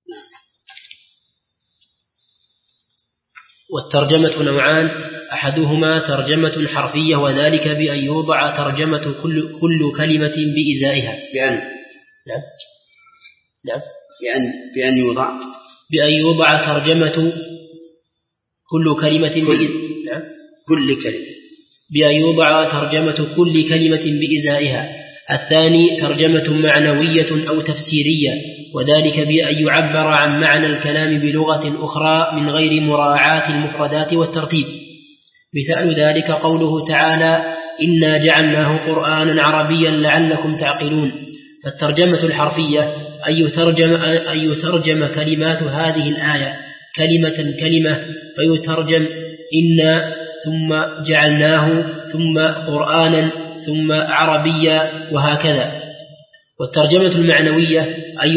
والترجمة نوعان: أحدهما ترجمة حرفية، وذلك بأن يوضع ترجمة كل كلمة بإزائها. بأن يوضع ترجمة كل كلمة بأن يوضع ترجمة كل كلمة بإزائها. الثاني ترجمة معنوية أو تفسيرية، وذلك بأن يعبر عن معنى الكلام بلغة أخرى من غير مراعاة المفردات والترتيب. مثال ذلك قوله تعالى: إنا جعلناه قرآنا عربيا لعلكم تعقلون. فالترجمة الحرفية أن يترجم كلمات هذه الآية كلمة كلمة، فيترجم إنا ثم جعلناه ثم قرآنا ثم عربيا، وهكذا. والترجمة المعنوية أن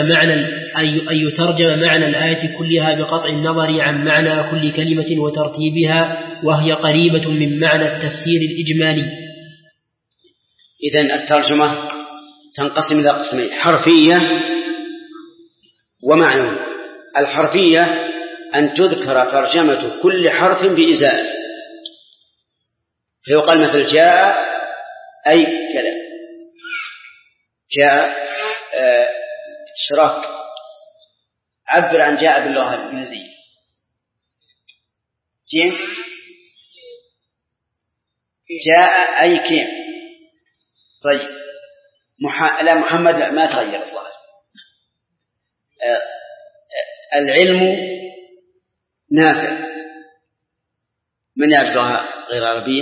يترجم معنى الآية كلها بقطع النظر عن معنى كل كلمة وترتيبها، وهي قريبة من معنى التفسير الإجمالي. إذن الترجمة تنقسم إلى قسمين: حرفية ومعنوية. الحرفية أن تذكر ترجمة كل حرف بإزاء، فيقال مثل جاء أي كذا، جاء شرف، عبر عن جاء باللغة الإنجليزية. جيم جاء أي كيم. طيب لا محمد لا ما تغير الظاهر. العلم نافع. من يعرف لغة غير عربية؟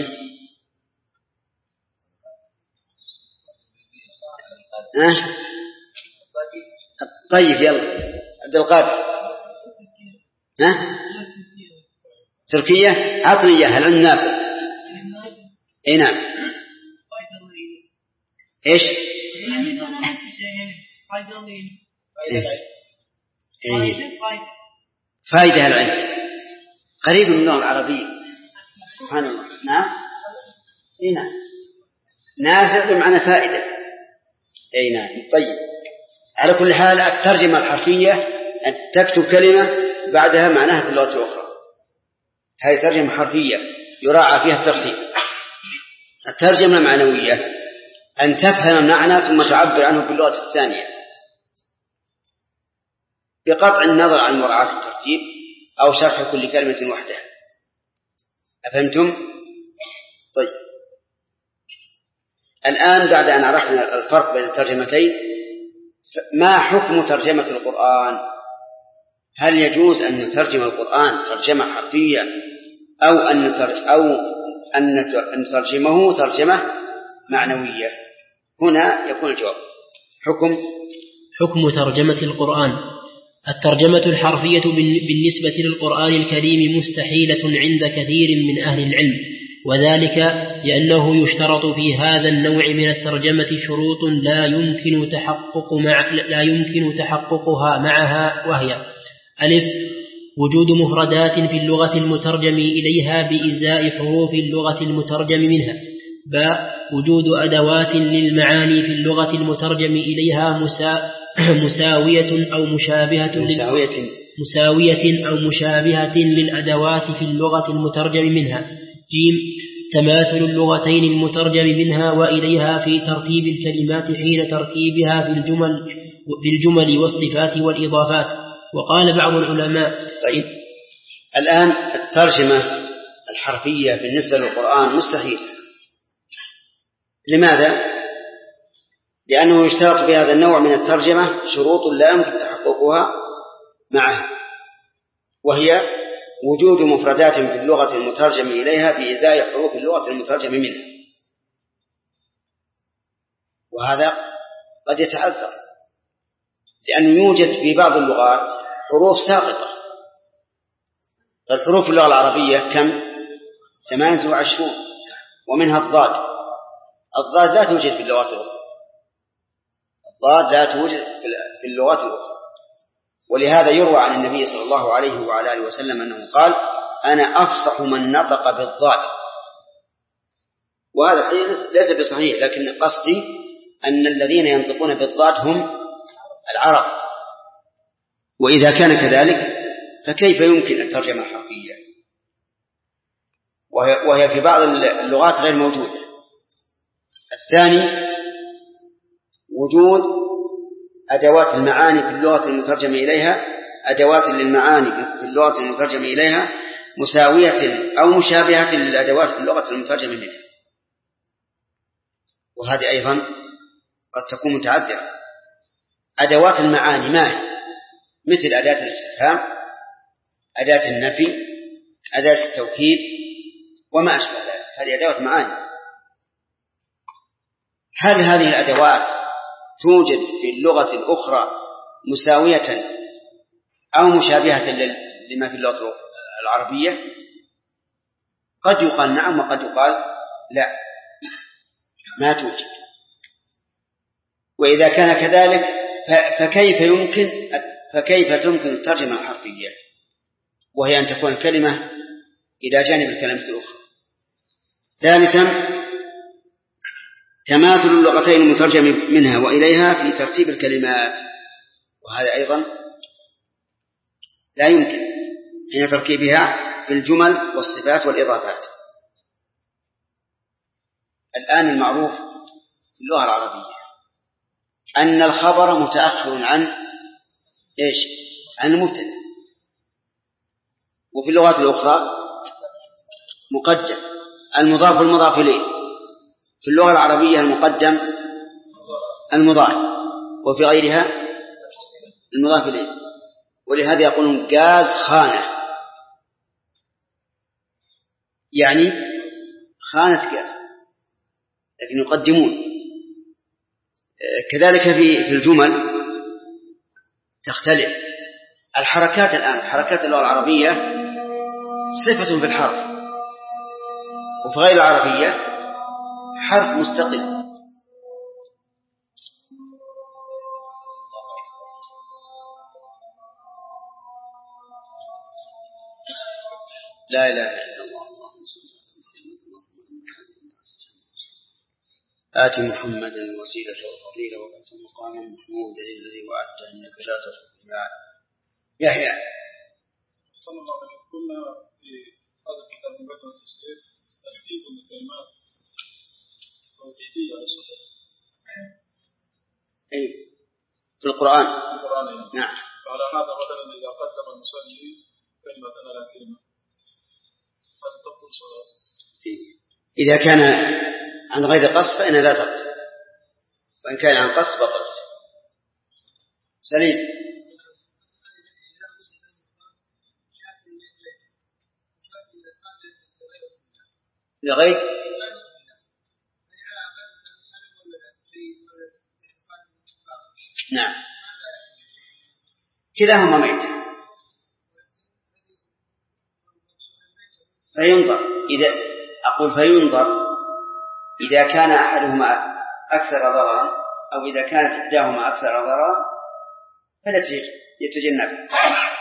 طيب يلا عبد القادر. تركيا عطني إياها. العلم نافع. اي نعم. ايش؟ فائدة العلم قريب من اللغة العربية. سبحان الله. نعم. اي نعم. نافع بمعنى فائدة. اي نعم. طيب على كل حال الترجمة الحرفية أن تكتب كلمة بعدها معناها في اللغة الأخرى، هذه ترجمة حرفية يراعى فيها الترتيب. الترجمة المعنوية أن تفهم المعنى ثم تعبر عنه باللغة الثانية بقطع النظر عن مراعاة الترتيب أو شرح كل كلمة وحدها. أفهمتم؟ طيب الآن بعد أن عرفنا الفرق بين الترجمتين، ما حكم ترجمة القرآن؟ هل يجوز أن نترجم القرآن ترجمة حرفية أو أن نترجمه ترجمة معنوية؟ هنا يكون الجواب. حكم ترجمة القرآن: الترجمة الحرفية بالنسبة للقرآن الكريم مستحيلة عند كثير من أهل العلم، وذلك لأنه يشترط في هذا النوع من الترجمة شروط لا يمكن تحققها معها، وهي: ألف، وجود مفردات في اللغة المترجم إليها بإزاء حروف اللغة المترجم منها. باء، وجود أدوات للمعاني في اللغة المترجم إليها مساوية أو مشابهة للأدوات في اللغة المترجم منها. جيم، تماثل اللغتين المترجم منها وإليها في ترتيب الكلمات حين ترتيبها في الجمل والصفات والإضافات. وقال بعض العلماء: طيب الآن الترجمة الحرفية بالنسبة للقرآن مستحيل. لماذا؟ لأنه يشترط في هذا النوع من الترجمة شروط لا يمكن تحققها معها، وهي وجود مفردات في اللغة المترجم إليها بإزاء حروف اللغة المترجم منها، وهذا قد يتعذر لأنه يوجد في بعض اللغات حروف ساقطة. الحروف في اللغة العربية كم؟ 28، ومنها الضاد. الضاد لا توجد في اللغات الأخرى، الضاد لا توجد في اللغات الأخرى. ولهذا يروى عن النبي صلى الله عليه وعلى آله وسلم أنه قال: أنا أفصح من نطق بالضاد. وهذا ليس بصحيح، لكن قصدي أن الذين ينطقون بالضاد هم العرب، وإذا كان كذلك فكيف يمكن الترجمة الحرفية وهي في بعض اللغات غير موجودة؟ الثاني وجود أدوات المعاني في اللغة المترجم إليها، أدوات للمعاني في اللغة المترجم إليها مساوية أو مشابهة للأدوات في اللغة المترجم إليها، وهذه أيضا قد تكون متعذرة. أدوات المعاني ما هي؟ مثل أداة الاستفهام، أداة النفي، أداة التوكيد وما أشبه ذلك، هذه أدوات معاني. هل هذه الأدوات توجد في اللغة الأخرى مساوية أو مشابهة لما في اللغة العربية؟ قد يقال نعم وقد يقال لا، ما توجد. وإذا كان كذلك فكيف تمكن الترجمة الحرفية وهي أن تكون الكلمة إلى جانب الكلمة الأخرى؟ ثالثا تماثل اللغتين المترجم منها وإليها في ترتيب الكلمات، وهذا أيضا لا يمكن حين تركيبها في الجمل والصفات والإضافات. الآن المعروف في اللغة العربية أن الخبر متأخر عن المبتدأ، وفي اللغات الأخرى مقدم. المضاف والمضاف إليه في اللغة العربية المقدم المضاف، وفي غيرها المضاف إليه. ولهذا يقولون جاز خانة، يعني خانة جاز، لكن يقدمون. كذلك في الجمل تختلف الحركات. الآن حركات اللغة العربية صفة في الحرف، وفي غير العربية حرف مستقل. لا إله إلا الله. آت محمدا الوسيلة والفضيلة وبعث مقاما محمودا الذي وعدته إنك لا تخلف الميعاد. يحيى صلى الله عليه وسلم قلنا في هذا الكتاب من بدء التفسير ترتيب الكلمات توحيدية للصحيح. أي في القرآن. نعم. فعلى هذا مثلا إذا قدم المصلي كلمة على كلمة هل تبطل صلاة؟ إذا كان عن غير قصد فإنها لا تبطل، وإن كان عن قصد بطلت. سليم. لغير نعم كلاهما ميت. فينظر إذا كان أحدهما أكثر ضررا أو إذا كانت إحداهما أكثر ضررا فلا يتجنب.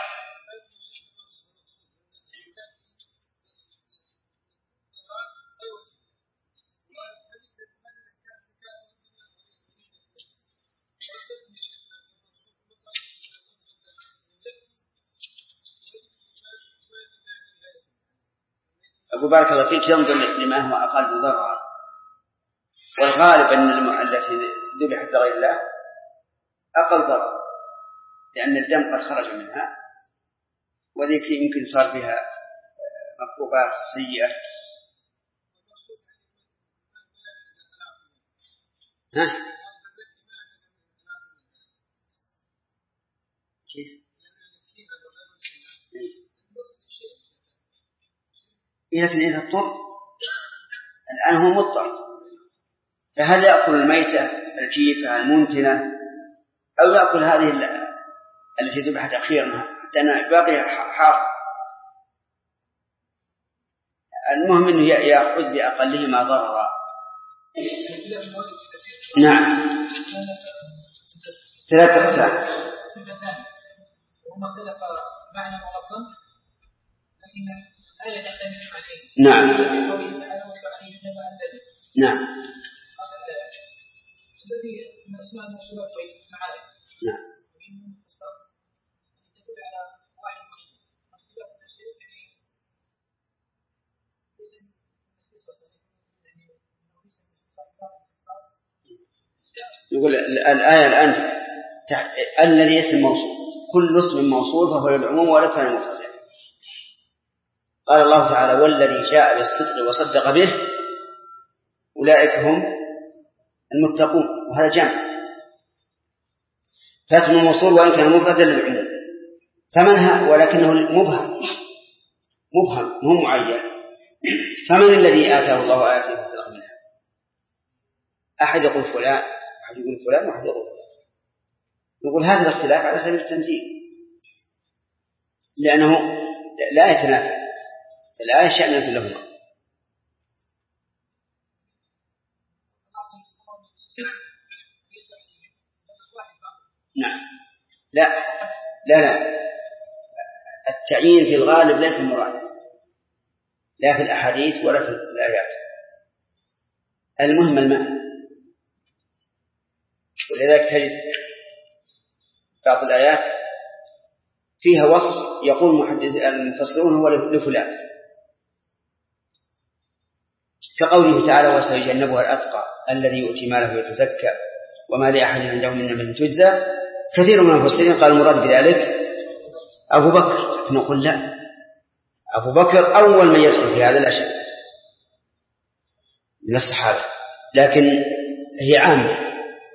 أبو بارك الله فيك ينظر لما هو أقل ضررا، والغالب أن التي ذبحت لغير الله أقل ضرر، لأن الدم قد خرج منها، وذيك يمكن صار فيها مكروبات سيئة. كيف؟ لكن إذا اضطر، الآن هو مضطر، فهل يأكل الميتة الجيفة المنتنة أو يأكل هذه التي ذبحت أخيرا حتى أن باقي حار؟ المهم أنه يأخذ بأقلهما ضررا. نعم. 3 أقسام. وهما اختلف معنى مغضب لكن آية تحتمل عليه. نعم. نعم. الذي من أسماء الموصولات معارف. نعم. يقول الآية الآن الذي اسم موصول، كل اسم موصول فهو للعموم ولا كان مفردا. قال الله تعالى والذي جاء بالصدق وصدق به أولئك هم المتقون، وهذا جمع، فاسم موصول وإن كان مفردا للعموم، فمنها ولكنه مبهم مو معين. فمن الذي آتاه الله آياته فسرق منها؟ أحد يقول فلان، أحد يقول فلان، وأحد يقول فلان. نقول هذا الاختلاف على سبيل التمثيل، لأنه لا يتنافى، الآية شأن لهما. نعم، لا التعيين في الغالب ليس المراد، لا في الأحاديث ولا في الآيات، المهم المعنى. ولذلك تجد بعض الآيات فيها وصف يقول المفسرون هو لفلان، كقوله تعالى وسيجنبها الأتقى الذي يؤتي ماله يتزكى وما لأحد عنده من نعمة تجزى. كثير من المفسرين قال المراد بذلك أبو بكر، نقول لا، أبو بكر أول من يدخل في هذا الأشياء من الصحابة، لكن هي عامة.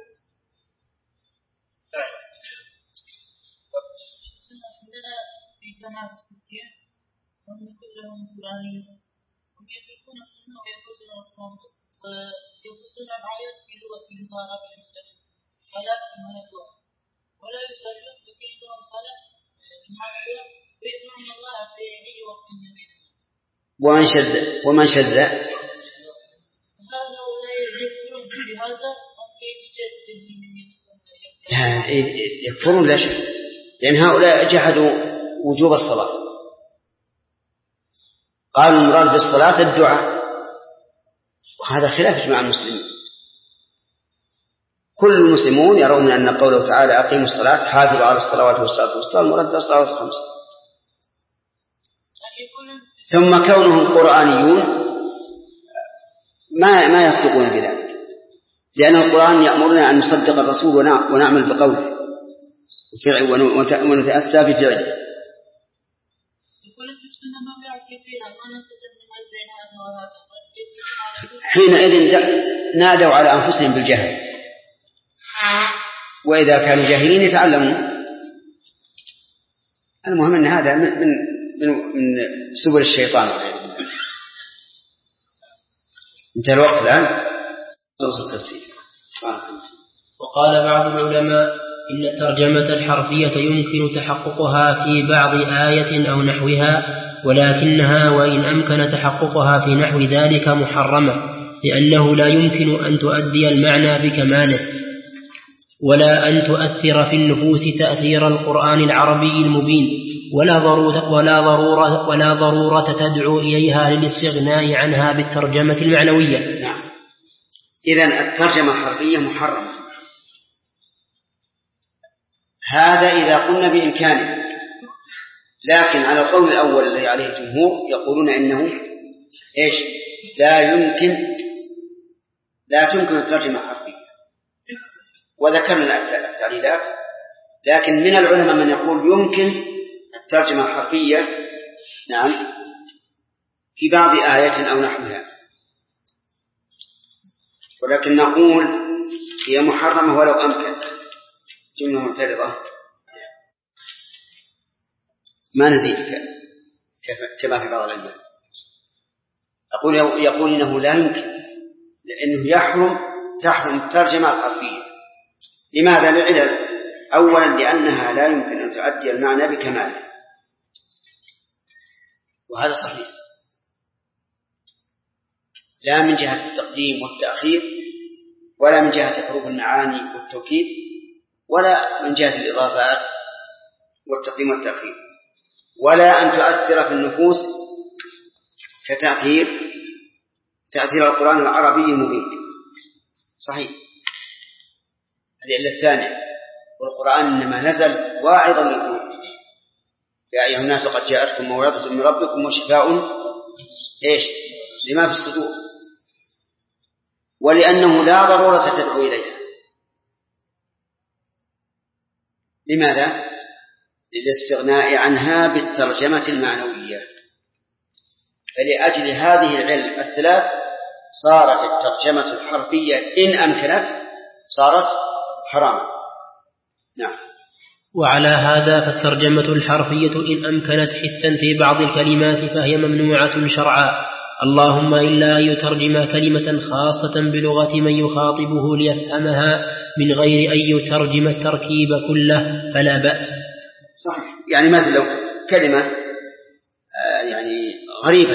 يتركون السنة ويأخذون القرآن ويأخذون الآيات في لغة عربية المسلمين صلاة المنكوة ولا يصلون لكنهم صلاة جماعة فيدعون الله في أي وقت يريدون. ومن شذ هؤلاء يكفرون بهذا أم يكفرون لا شك، لأن هؤلاء جحدوا وجوب الصلاة، قالوا المراد بالصلاة الدعاء، وهذا خلاف إجماع المسلمين. كل المسلمون يرون أن قوله تعالى أقيموا الصلاة حافظوا على الصلوات والصلاة والسطى المراد بالصلوات الخمس. ثم كونهم قرآنيون ما يصدقون بذلك، لأن القرآن يأمرنا أن نصدق الرسول ونعمل بقوله ونتأسى بفعله. حينئذ نادوا على أنفسهم بالجهل، وإذا كانوا جاهلين يتعلمون. المهم أن هذا من سبل الشيطان. انتهى الوقت الآن، نوصل التفسير. وقال بعض العلماء إن الترجمة الحرفية يمكن تحققها في بعض آية أو نحوها، ولكنها وإن أمكن تحققها في نحو ذلك محرمة، لأنه لا يمكن أن تؤدي المعنى بكماله، ولا أن تؤثر في النفوس تأثير القرآن العربي المبين، ولا ضرورة تدعو إليها للاستغناء عنها بالترجمة المعنوية. نعم. إذن الترجمة الحرفية محرمة، هذا إذا قلنا بإمكانه، لكن على القول الأول الذي عليه الجمهور يقولون إنه لا تمكن الترجمة الحرفية، وذكرنا التعليلات. لكن من العلماء من يقول يمكن الترجمة الحرفية، نعم، في بعض آيات أو نحوها، ولكن نقول هي محرمة ولو أمكن. جملة معترضة ما نزيد كما في بعض العلماء يقول إنه لا يمكن، لأنه تحرم الترجمة الحرفية. لماذا؟ لعلل. أولا لأنها لا يمكن أن تؤدي المعنى بكماله، وهذا صحيح، لا من جهة التقديم والتأخير، ولا من جهة حروف المعاني والتوكيد، ولا من جهة الإضافات والتقديم والتأخير، ولا أن تؤثر في النفوس كتأثير القرآن العربي المبين. صحيح، هذه العلة الثانية. والقرآن إنما نزل واعظا للقلوب، يا أيها الناس قد جاءتكم موعظة من ربكم وشفاء لما في الصدور، ولأنه لا ضرورة تدعو إليها. لماذا؟ للاستغناء عنها بالترجمة المعنوية. فلأجل هذه العلم الثلاث صارت الترجمة الحرفية إن أمكنت صارت حراما. نعم. وعلى هذا فالترجمة الحرفية إن أمكنت حسا في بعض الكلمات فهي ممنوعة شرعا، اللهم إلا أن يترجم كلمة خاصة بلغة من يخاطبه ليفهمها من غير أن يترجم التركيب كله فلا بأس. صحيح. يعني مثل لو كلمة يعني غريبة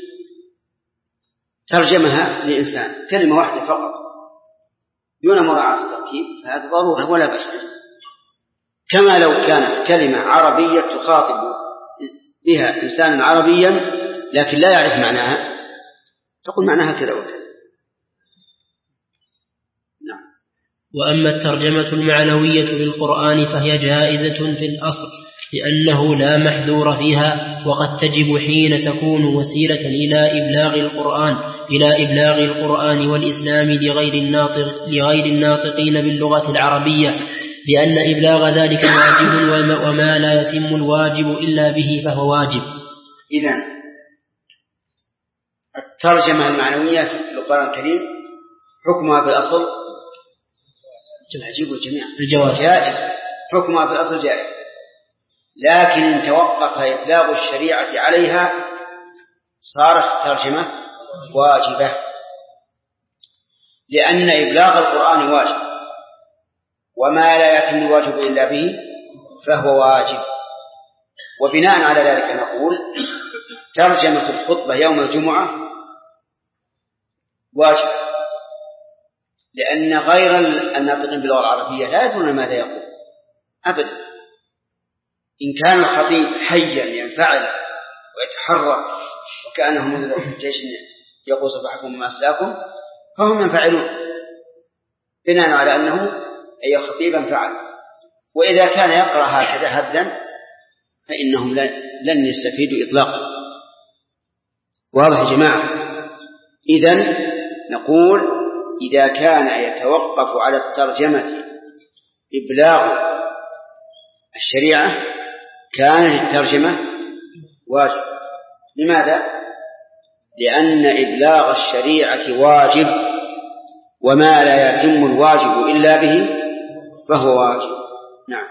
ترجمها لإنسان كلمة واحدة فقط دون مراعاة التركيب فهذا ضرورة ولا بأس. كما لو كانت كلمة عربية تخاطب بها إنسان عربيا لكن لا يعرف معناها تقول معناها كذا وكذا. نعم. وأما الترجمة المعنوية للقرآن فهي جائزة في الأصل لأنه لا محذور فيها، وقد تجب حين تكون وسيلة إلى إبلاغ القرآن والإسلام لغير الناطقين باللغة العربية، لأن إبلاغ ذلك واجب، وما لا يتم الواجب إلا به فهو واجب. إذن الترجمة المعنوية في القرآن الكريم حكمها في الأصل الجواز جائز، حكمها في الأصل جائز، لكن إن توقف إبلاغ الشريعة عليها صارت الترجمة واجبة، لأن إبلاغ القرآن واجب، وما لا يتم الواجب إلا به فهو واجب. وبناء على ذلك نقول ترجمة الخطبة يوم الجمعة واجب، لأن غير الناطقين باللغة العربية لا يدرون ماذا يقول أبدا. إن كان الخطيب حيا ينفعل ويتحرك وكأنه من جيش يقول صباحكم وما أسلاكم فهم ينفعلون بناء على أنه أي الخطيب انفعل. وإذا كان يقرأ هكذا هدا فإنهم لن يستفيدوا إطلاقا. واضح يا جماعة؟ إذن نقول إذا كان يتوقف على الترجمة إبلاغ الشريعة كانت الترجمة واجب. لماذا؟ لأن إبلاغ الشريعة واجب، وما لا يتم الواجب إلا به فهو واجب. نعم.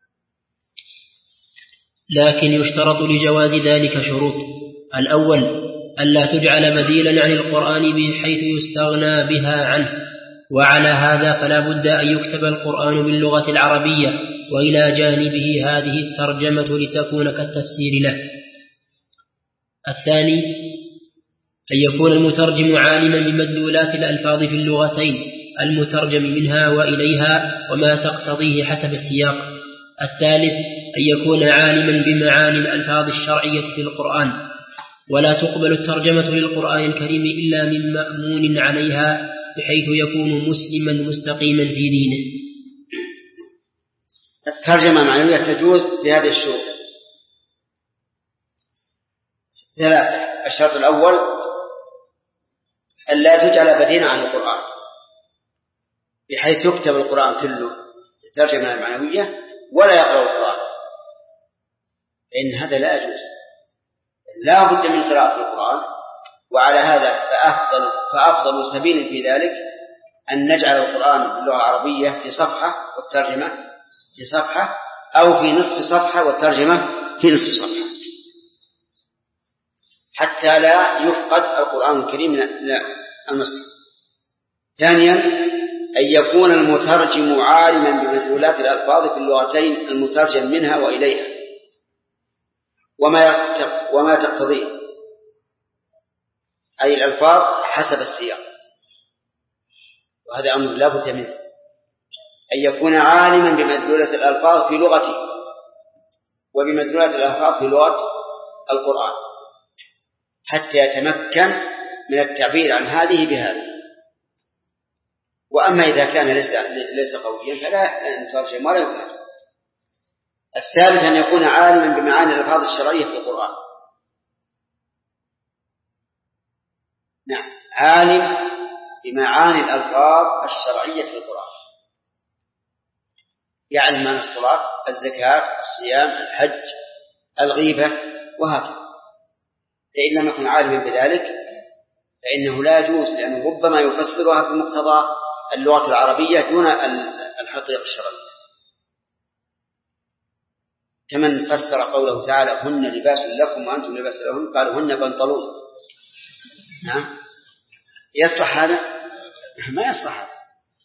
لكن يشترط لجواز ذلك شروط: الأول ألا تجعل بديلا عن القرآن بحيث يستغنى بها عنه، وعلى هذا فلا بد أن يكتب القرآن باللغة العربية وإلى جانبه هذه الترجمة لتكون كالتفسير له. الثاني أن يكون المترجم عالما بمدلولات الألفاظ في اللغتين المترجم منها وإليها وما تقتضيه حسب السياق. الثالث أن يكون عالما بمعاني الألفاظ الشرعية في القرآن، ولا تقبل الترجمة للقرآن الكريم إلا من مأمون عليها بحيث يكون مسلما مستقيما في دينه. الترجمة المعنوية تجوز بهذه الشروط ثلاثة. الشرط الأول ألا تجعل بديلا عن القرآن بحيث يكتب القرآن كله بالترجمة المعنوية ولا يقرأ القرآن، إن هذا لا يجوز، لا بد من قراءة القرآن. وعلى هذا فأفضل سبيل في ذلك أن نجعل القرآن باللغة العربية في صفحة والترجمة في صفحة، أو في نصف صفحة والترجمة في نصف صفحة، حتى لا يفقد القرآن الكريم من المصحف. ثانيا أن يكون المترجم عالما بمدلولات الألفاظ في اللغتين المترجم منها وإليها وما تقتضيه، أي الألفاظ حسب السياق، وهذا أمر لا بد منه. أن يكون عالما بمدلولات الألفاظ في لغته وبمدلولات الألفاظ في لغة القرآن حتى يتمكن من التعبير عن هذه بهذه. وأما إذا كان ليس قويا فلا نترجم ولا يكتب. الثالث أن يكون عالما بمعاني الألفاظ الشرعية في القرآن. نعم، عالم بمعاني الألفاظ الشرعية في القرآن، يعلم معنى الصلاة، الزكاة، الصيام، الحج، الغيبة وهكذا. فإن لم يكن عالما بذلك فإنه لا يجوز، لأنه ربما يفسرها بمقتضى اللغة العربية دون الحقيقة الشرعية، كمن فسر قوله تعالى هن لباس لكم وأنتم لباس لهن قالوا هن بنطلون. نعم، يصلح هذا؟ ما يصلح هذا.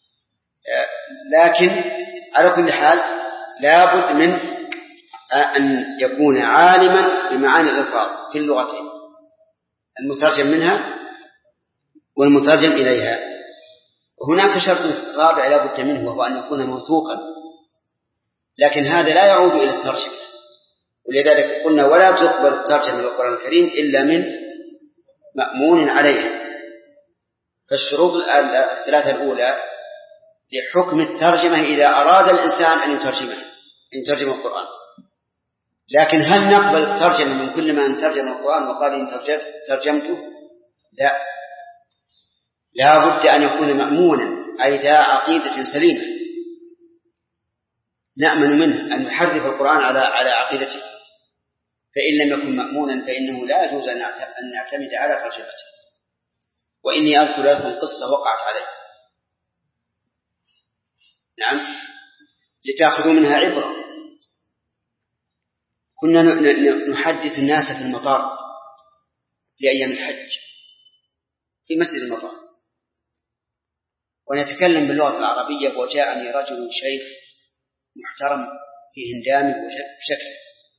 لكن على كل حال لا بد من أن يكون عالما بمعاني الألفاظ في اللغتين، المترجم منها والمترجم إليها. وهناك شرط رابع لا بد منه، وهو أن يكون موثوقا، لكن هذا لا يعود إلى الترجمة، ولذلك قلنا ولا تقبل الترجمة للقرآن الكريم إلا من مأمون عليها. فالشروط الثلاثة الأولى لحكم الترجمة إذا أراد الإنسان أن يترجم القرآن. لكن هل نقبل الترجمة من كل من ترجم القرآن وقال إن ترجمته؟ لا بد أن يكون مأمونا، أي ذا عقيدة سليمة نأمن منه أن يحرف القرآن على عقيدته. فإن لم يكن مأمونا فإنه لا يجوز أن نعتمد على ترجمته. وإني أذكر لكم قصة وقعت علي، نعم، لتأخذوا منها عبرة. كنا نحدث الناس في المطار في أيام الحج في مسجد المطار، ونتكلم باللغة العربية، وجاءني رجل شيخ محترم في هندامه وشكله،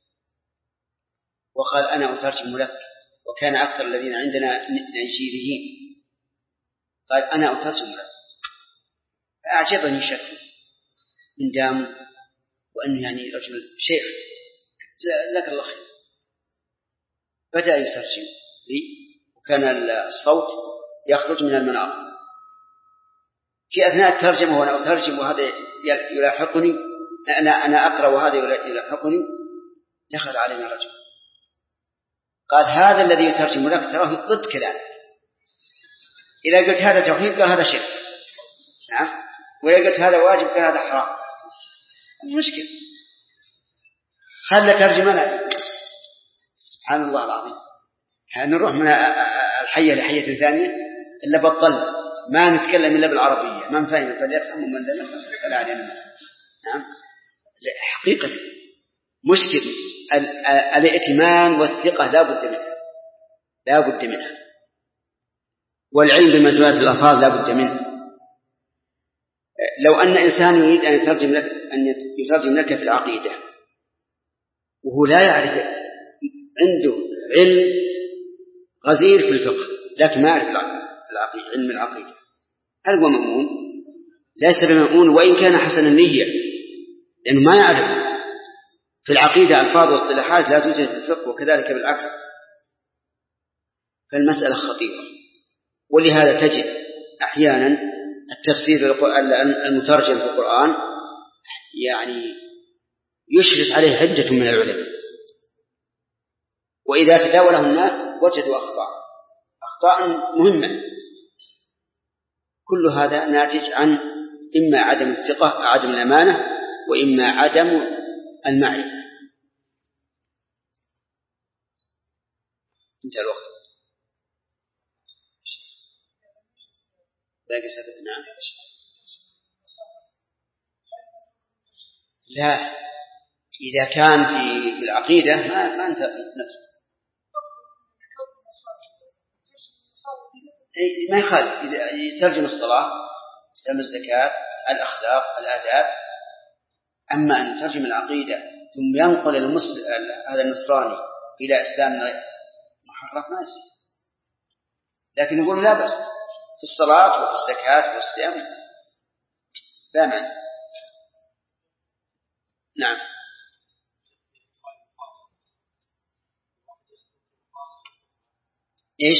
وقال أنا أترجم لك، وكان أكثر الذين عندنا نيجيريين، قال أنا أترجم لك. فأعجبني شكله هندامه، وأنه يعني رجل شيخ جزاك الله خير. بدأ يترجم لي، وكان الصوت يخرج من المناطق. في أثناء الترجمة وأنا أترجم وهذا يلاحقني، أنا أقرأ وهذا يلاحقني، دخل علينا رجل قال هذا الذي يترجم لك تراه ضد كلامك، إذا قلت هذا توحيد قال هذا شرك، نعم، وإذا قلت هذا واجب قال هذا حرام. المشكلة خلنا ترجمنا. سبحان الله العظيم، نروح من الحية لحية ثانية إلا بطلنا، ما نتكلم إلا بالعربية، من فهم فليفهم ومن لم يفهم فلا علينا. نعم، حقيقة مشكلة الائتمان والثقة لا بد منها، والعلم بمدلولات الألفاظ لا بد منه. لو أن إنسان يريد أن يترجم لك في العقيدة وهو لا يعرف، عنده علم غزير في الفقه لكن ما يعرف علم العقيدة، هل هو مأمون؟ ليس بمأمون، وإن كان حسن النية، لأنه ما يعرف في العقيدة ألفاظ واصطلاحات لا توجد في الفقه، وكذلك بالعكس. فالمسألة خطيرة، ولهذا تجد أحيانا التفسير المترجم في القرآن يعني يشرف عليه عدة من العلماء، وإذا تداوله الناس وجدوا أخطاء مهمة. كل هذا ناتج عن إما عدم الثقة، عدم الأمانة، وإما عدم المعرفة. انتهى الوقت. باقي سبب. نعم. لا، إذا كان في العقيدة ما أنت نفسك ما يخالف. إذا يترجم الصلاة، يترجم الزكاة، الأخلاق، الآداب. أما أن يترجم العقيدة ثم ينقل هذا النصراني إلى إسلام محرف ما يصير. لكن يقول لا بأس في الصلاة وفي الزكاة وفي الصيام، لا معنى. نعم. إيش؟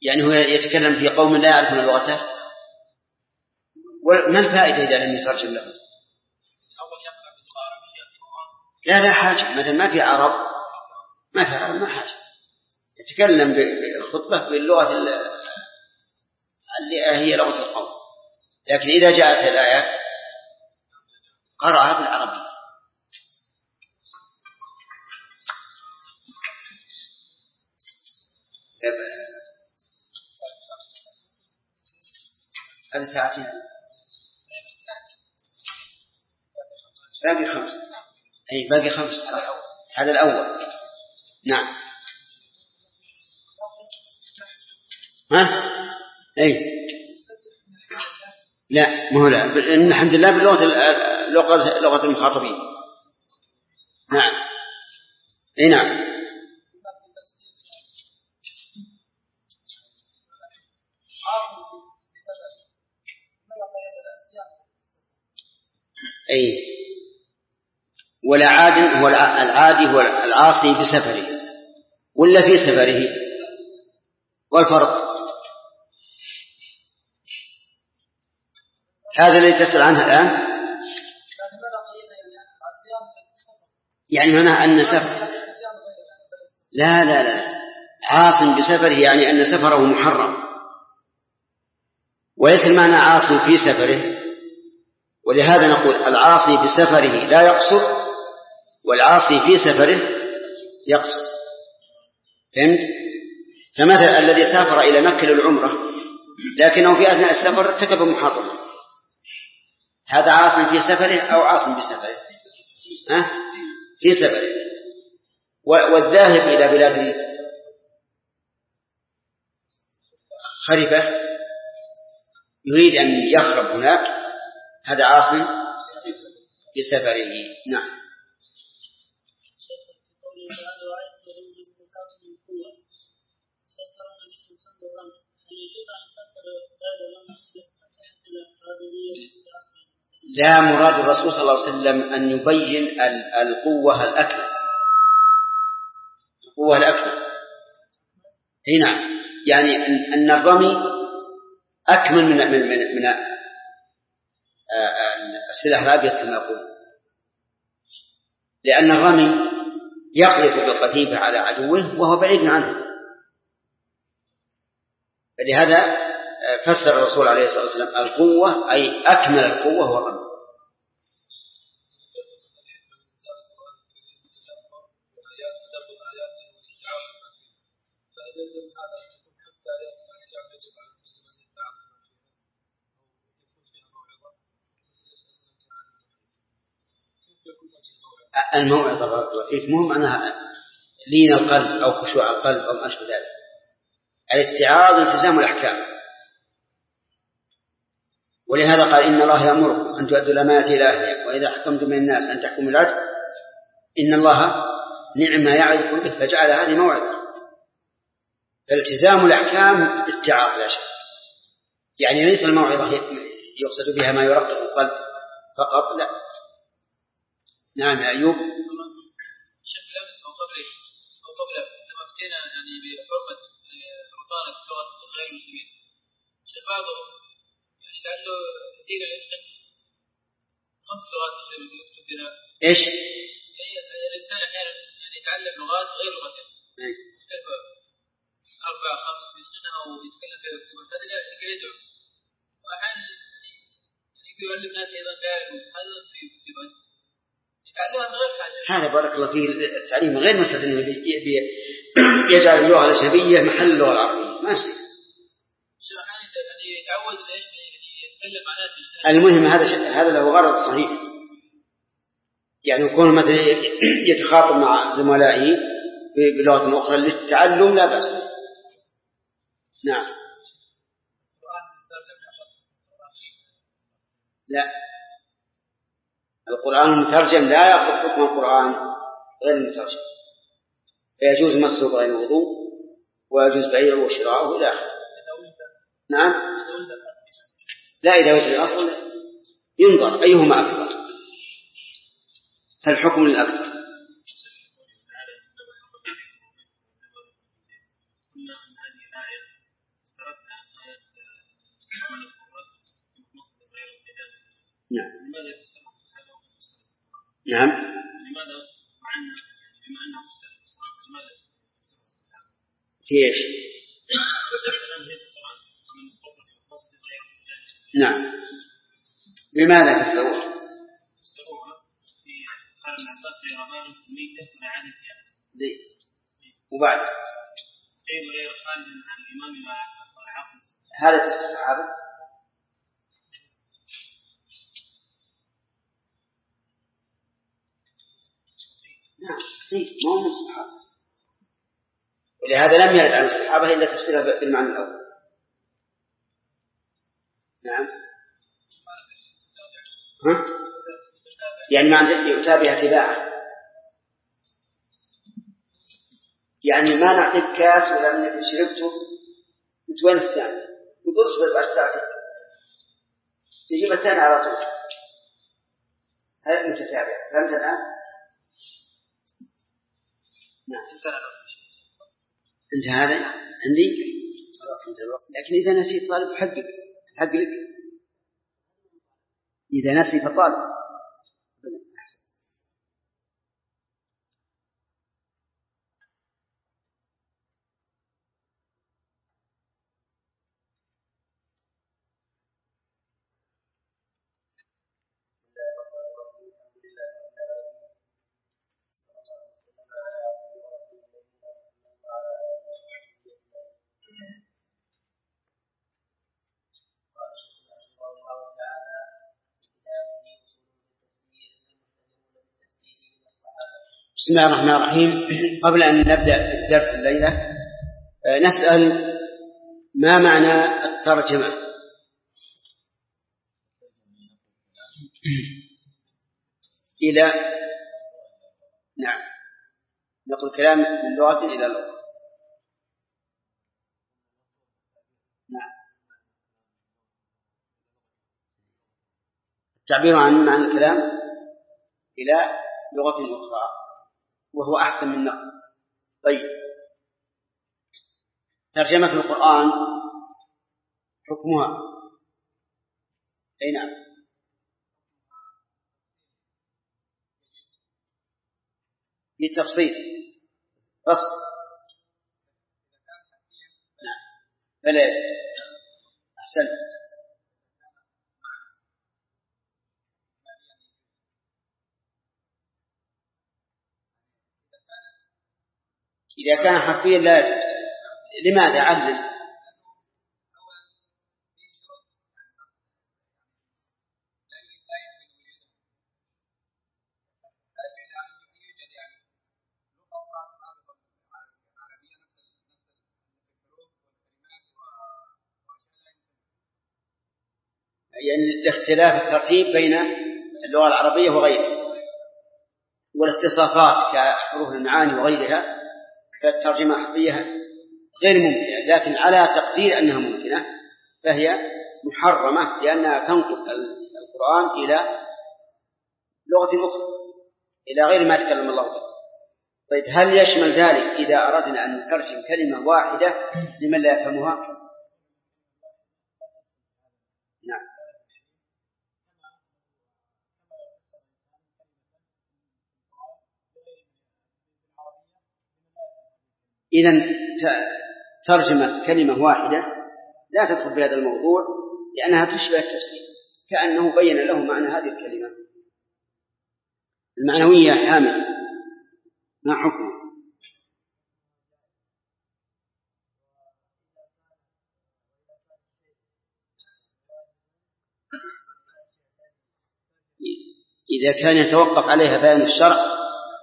يعني هو يتكلم في قوم لا يعرفون لغته، وما الفائدة إذا لم يترجم له؟ لا حاجة، مثلا ما في عرب ما حاجة، يتكلم بالخطبة باللغة اللي هي لغة القوم. لكن إذا جاءت الآيات قرأها بالعربي. هذه ساعتين باقي 5. أي باقي 5 صح. هذا الأول. نعم. أي لا مو لا، الحمد لله باللغة لغة المخاطبين. نعم. أي نعم. أي ولا عاد هو العادي هو العاصي في سفره ولا في سفره، والفرق هذا الذي تسأل عنه الآن. يعني معناه أن سفر لا عاص بسفره يعني أن سفره محرم، وليس المعنى عاص في سفره. ولهذا نقول العاصي بسفره لا يقصر، والعاصي في سفره يقصر. فهمت؟ فمثلا الذي سافر إلى مكة للعمرة لكنه في أثناء السفر ارتكب محرما، هذا عاص في سفره أو عاص بسفره؟ في سفره. والذاهب إلى بلاد خربة يريد أن يخرب هناك، هذا عاص بسفره. نعم. لا، مراد الرسول صلى الله عليه وسلم أن يبين القوة الأكمل. القوة الأكمل هنا يعني أن الرمي أكمل من السلاح الأبيض كما يقول، لأن الرمي يقذف بالقذيفة على عدوه وهو بعيد عنه. فلهذا فسر الرسول عليه الصلاة والسلام القوة أي أكمل القوة هو الرمي. الموعظة بارك الله فيك مو معناها لين القلب أو خشوع القلب أو ما أشبه ذلك. الاتعاظ التزام الأحكام، ولهذا قال إن الله يأمركم أن تؤدوا الأمانات إلى أهلها وإذا حكمتم من الناس أن تحكموا بالعدل إن الله نعم ما يعظكم به، فجعل هذه موعظة. فالتزام الأحكام اتعاظ لا شك، يعني ليس الموعظة يقصد بها ما يرقق القلب فقط، لا. نعم يا أيوب. شيخ بالأمس أو قبل لما ابتدينا يعني بحرمة رطانة لغة غير المسلمين، شيخ بعضهم يعني لعله كثيرا يتقن 5 لغات تبدلها. إيش؟ الإنسان أحيانا يعني يتعلم لغات غير لغته، 4 5 يتقنها ويتكلم بها ويكتبها، هذا لكي يدعو. وأحيانا يعني يقول للناس أيضا دائما هذا في بس هذا بارك الله فيه التعليم غير مسألة أنه يجعل اللغة الأجنبية محل اللغة العربية، ما يصير. المهم هذا له غرض صحيح، يعني يكون مثلا يتخاطب مع زملائه بلغة أخرى للتعلم لا بأس. نعم. لا، القرآن المترجم لا يأخذ حكم القرآن غير المترجم، فيجوز مسه بغير الوضوء ويجوز بيعه وشراؤه إلى آخره. نعم. لا، إذا وجد الأصل ينظر أيهما أكثر، فالحكم للأكثر. نعم. لماذا مع أن بما أنه فسر لماذا في إيش؟ نعم. لماذا فسروها؟ في قال ابن عباس غير باب ميتة ولعان الديانة. زين. وبعد غير خارج عن الإمام مع العاصمة. هذا تفسير الصحابة. نعم. ما هو من الصحابة، ولهذا لم يرد عن الصحابة إلا تفسيرها بالمعنى الأول. نعم. يعني معنى يتابع تباعا، يعني ما نعطيك كاس ولا منك شربته وتوين الثاني يقول اصبر بعد ساعتين تجيب الثاني على طول. هذا متتابع. فهمت الآن؟ نعم. انت هذا عندي خلاص انت الوقت. لكن إذا نسيت طالب حقك الحق لك، إذا نسي فطالب. بسم الله الرحمن الرحيم. قبل أن نبدأ درس الليلة نسأل ما معنى الترجمة؟ إلى نعم نقول كلام من لغة إلى لغة. نعم. التعبير عن معنى الكلام إلى لغة أخرى وهو أحسن من نقل. طيب، ترجمة القرآن حكمها أي نعم بالتفصيل بس نعم فلا أحسنت. إذا كان حرفيا لا يجوز. لماذا؟ عدل. يعني الاختلاف الترتيب بين اللغة العربية وغيرها والاختصاصات كحروف المعاني وغيرها، فالترجمة الحرفية غير ممكنة، لكن على تقدير أنها ممكنة فهي محرمة لأنها تنقل القرآن إلى لغة أخرى إلى غير ما تكلم الله به. طيب، هل يشمل ذلك إذا أردنا أن نترجم كلمة واحدة لمن لا يفهمها؟ نعم. إذن ترجمة كلمة واحدة لا تدخل في هذا الموضوع لأنها تشبه التفسير، كأنه بين له معنى هذه الكلمة المعنوية حاملة. ما حكمه؟ إذا كان يتوقف عليها بيان الشرع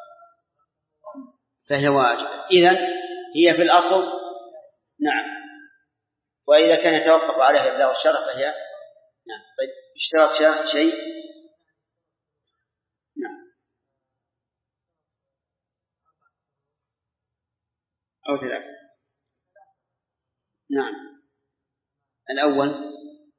فهي واجبة. إذن هي في الأصل نعم، وإذا كان يتوقف عليها إبلاغ الشرع فهي نعم. طيب، اشتراط شيء نعم أو ثلاثة. نعم. الأول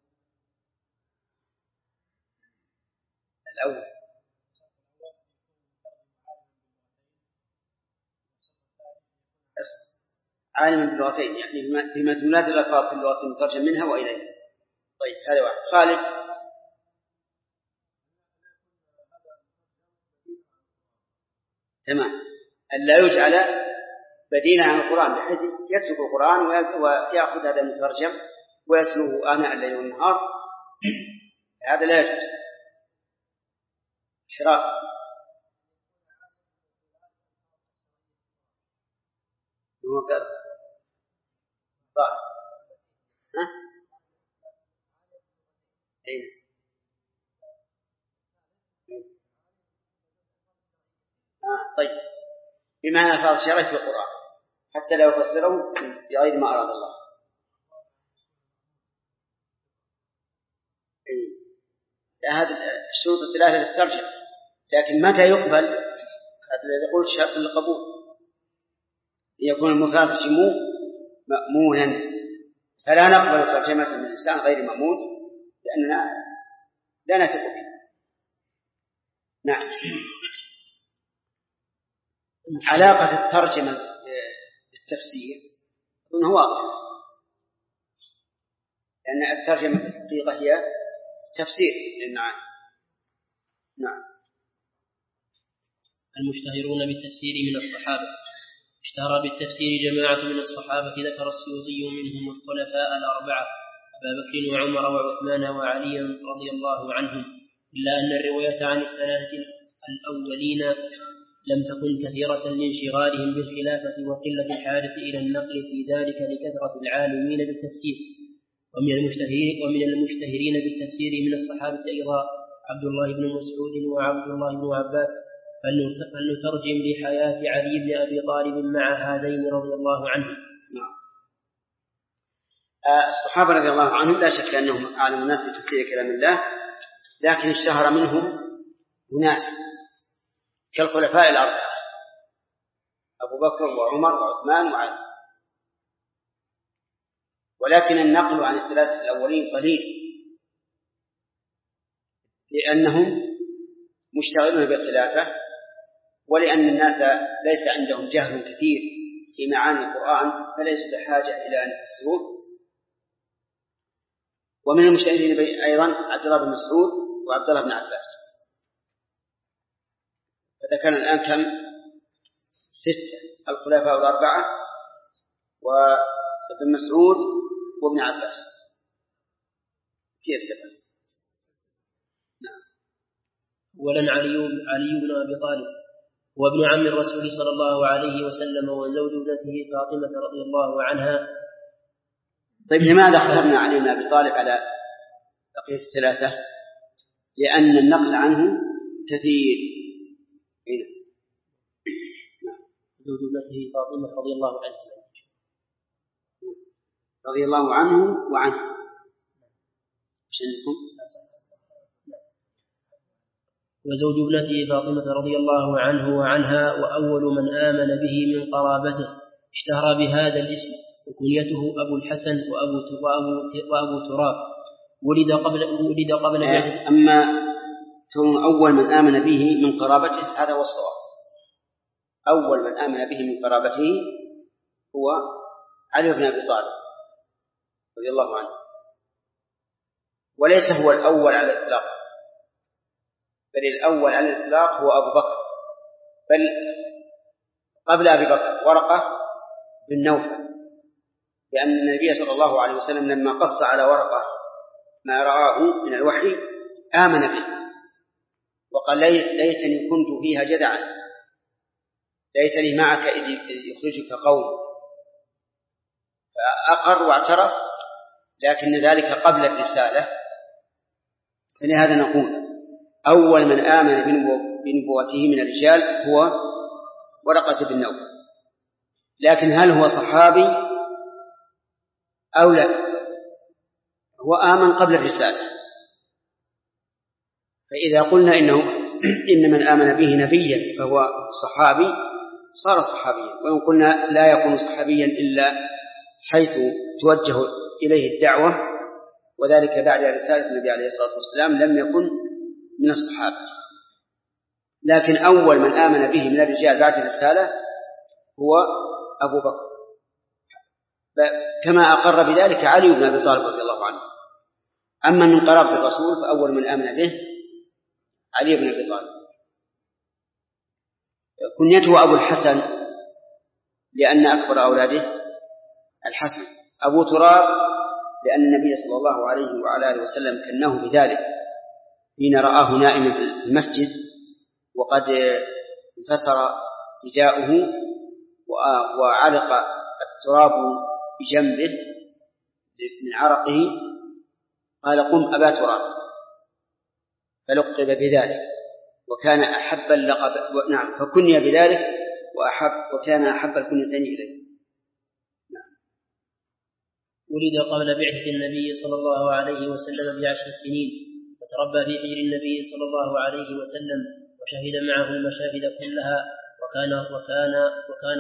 عالما باللغتين، يعني بمدلولات الألفاظ في اللغة المترجم منها وإليها. طيب، هذا واحد. خالد تمام، ألا يجعل بديلا عن القرآن بحيث يترك القرآن ويأخذ هذا المترجم ويتلوه آناء الليل والنهار، هذا لا يجوز. إحراف. هو قال ظاهر. طيب، بمعنى الفاظ الشرعية في القرآن حتى لو فسره بغير ما أراد الله. هذا الشروط الثلاثة للترجمة، لكن متى يقبل؟ هذا يقول شرط القبول، يكون المترجم مأمونا، فلا نقبل ترجمة من الإنسان غير مأمون لأننا لا نثق فيه. نعم. علاقة الترجمة بالتفسير أنه واضح، لأن الترجمة في الحقيقة هي تفسير للمعاني. نعم. المشتهرون بالتفسير من الصحابة. اشتهر بالتفسير جماعة من الصحابة ذكر السيوطي منهم الخلفاء الأربعة أبا بكر وعمر وعثمان وعلي رضي الله عنهم، إلا أن الرواية عن الثلاثة الأولين لم تكن كثيرة لانشغالهم بالخلافة وقلة الحاجة إلى النقل في ذلك لكثرة العالمين بالتفسير. ومن المشتهرين بالتفسير من الصحابة أيضا عبد الله بن مسعود وعبد الله بن عباس، فلنترجم لحياة علي بن أبي طالب مع هذين رضي الله عنهم. الصحابة رضي الله عنهم لا شك أنهم أعلم الناس بتفسير كلام الله، لكن اشتهر منهم أناس كالخلفاء الأربعة أبو بكر وعمر وعثمان وعلي، ولكن النقل عن الثلاثة الأولين قليل لأنهم مشتغلون بالخلافة، ولأن الناس ليس عندهم جهل كثير في معاني القرآن فليسوا بحاجة إلى أن يفسروه. ومن المشتهرين أيضا عبد الله بن مسعود وعبد الله بن عباس، فذكرنا الآن كم؟ 6: الخلفاء الأربعة وابن مسعود وابن عباس. كيف 7؟ نعم. أولا علي بن أبي طالب وابن عم الرسول صلى الله عليه وسلم وزوج ابنته فاطمة رضي الله عنها. طيب، لماذا اخترنا علي بن أبي طالب على بقية الثلاثة؟ لأن النقل عنه كثير. زوج ابنته فاطمة رضي الله عنها رضي الله عنه وعنه. وزوج ابنته فاطمة رضي الله عنه وعنها، وأول من آمن به من قرابته، اشتهر بهذا الاسم، وكنيته أبو الحسن وأبو تراب، ولد قبل أما أول من آمن به من قرابته هذا هو الصواب. أول من آمن به من قرابته هو علي بن أبي طالب رضي الله عنه، وليس هو الأول على الإطلاق، بل الأول على الإطلاق هو أبو بكر، بل قبل أبي بكر ورقة بن نوفل، لأن النبي صلى الله عليه وسلم لما قص على ورقة ما رآه من الوحي آمن به وقال ليتني كنت فيها جدعا، ليتني معك إذ يخرجك قوم، فأقر واعترف، لكن ذلك قبل الرسالة. فلهذا نقول أول من آمن بنبوته من الرجال هو ورقة بن نوفل، لكن هل هو صحابي أو لا؟ هو آمن قبل الرسالة، فإذا قلنا إن من آمن به نبيا فهو صحابي صار صحابيا، وإن قلنا لا يكون صحابيا إلا حيث توجه إليه الدعوة، وذلك بعد رسالة النبي عليه الصلاة والسلام لم يكن من الصحابة. لكن أول من آمن به من الرجال بعد الرسالة هو أبو بكر، كما أقر بذلك علي بن أبي طالب رضي الله عنه. أما من قرابة الرسول فأول من آمن به علي بن أبي طالب. كنيته أبو الحسن لأن أكبر أولاده الحسن، أبو تراب لأن النبي صلى الله عليه وعلى آله وسلم كناه بذلك حين رآه نائما في المسجد وقد انفسر رداؤه وعلق التراب بجنبه من عرقه، قال قم أبا تراب، فلقب بذلك وكان أحب اللقب، نعم، فكني بذلك وكان أحب الكنيتين إليه. ولد قبل بعثة النبي صلى الله عليه وسلم ب10 سنين، فتربى في حجر النبي صلى الله عليه وسلم، وشهد معه المشاهد كلها، وكان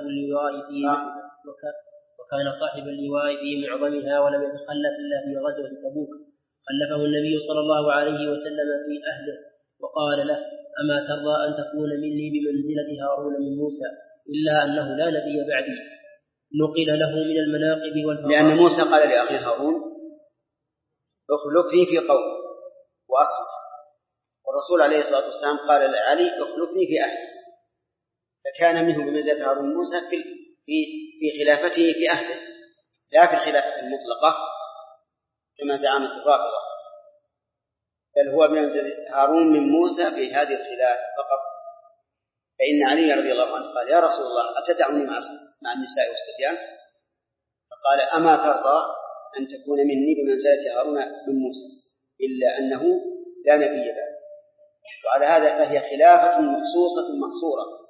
صاحب اللواء في معظمها، ولم يتخلف إلا في غزوة تبوك. خلفه النبي صلى الله عليه وسلم في أهله وقال له: أما ترضى أن تكون مني بمنزلة هارون من موسى، إلا أنه لا نبي بعدي. نقل له من المناقب والفضائل، لأن موسى قال لأخيه هارون: اخلفني في قوم وأصلح، والرسول عليه الصلاة والسلام قال لعلي: اخلفني في أهلي، فكان منه بمنزلة هارون من موسى في خلافته في أهله، لا في الخلافة المطلقة كما زعمت الرافضة، بل هو بمنزلة هارون من موسى في هذه الخلافة فقط. فإن علي رضي الله عنه قال: يا رسول الله أتدعني مع النساء والصبيان؟ فقال: أما ترضى أن تكون مني بمنزلة هارون من موسى، إلا أنه لا نبي بعد. وعلى هذا فهي خلافة مخصوصة مقصورة.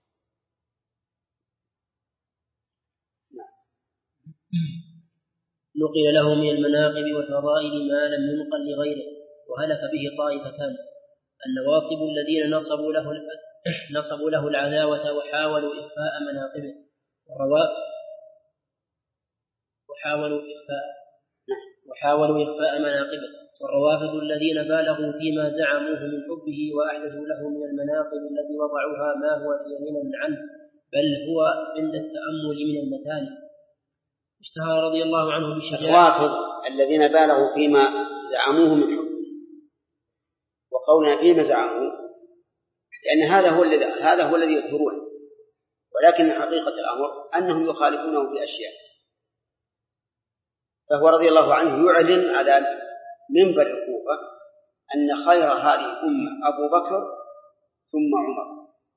نقل له من المناقب والفضائل ما لم ينقل لغيره، وهلك به طائفتان: النواصب الذين نصبوا له العداوة وحاولوا إخفاء مناقبه، والروافض الذين بالغوا فيما زعموه من حبه وأحدثوا له من المناقب التي وضعوها ما هو في غنى عنه، بل هو عند التأمل من المثال. اشتهر رضي الله عنه بالشجاعة. الروافض الذين بالغوا فيما زعموه من حبه، وقولنا فيما زعموه لأن هذا هو الذي يظهرونه، ولكن حقيقة الأمر أنهم يخالفونه في أشياء. فهو رضي الله عنه يعلن على منبر الكوفة أن خير هذه الأمة أبو بكر ثم عمر،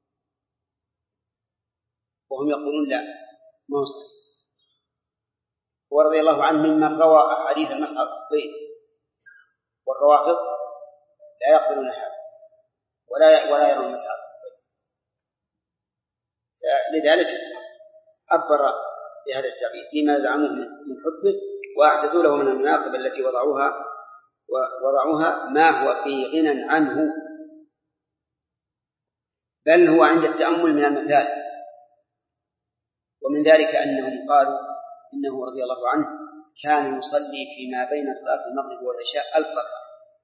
وهم يقولون لا، ما هو صحيح. ورضي الله عنه ممن روى أحاديث المسح الخفين، والروافض لا يقبلون هذا ولا يرون المسح الخفين، لذلك عبر بهذا التعبير فيما زعموه من حبه، وأحدثوا له من المناقب التي وضعوها ما هو في غنى عنه، بل هو عند التأمل من المثال. ومن ذلك أنهم قالوا إنه رضي الله عنه كان يصلي فيما بين صلاة المغرب والعشاء 1000 ركعة،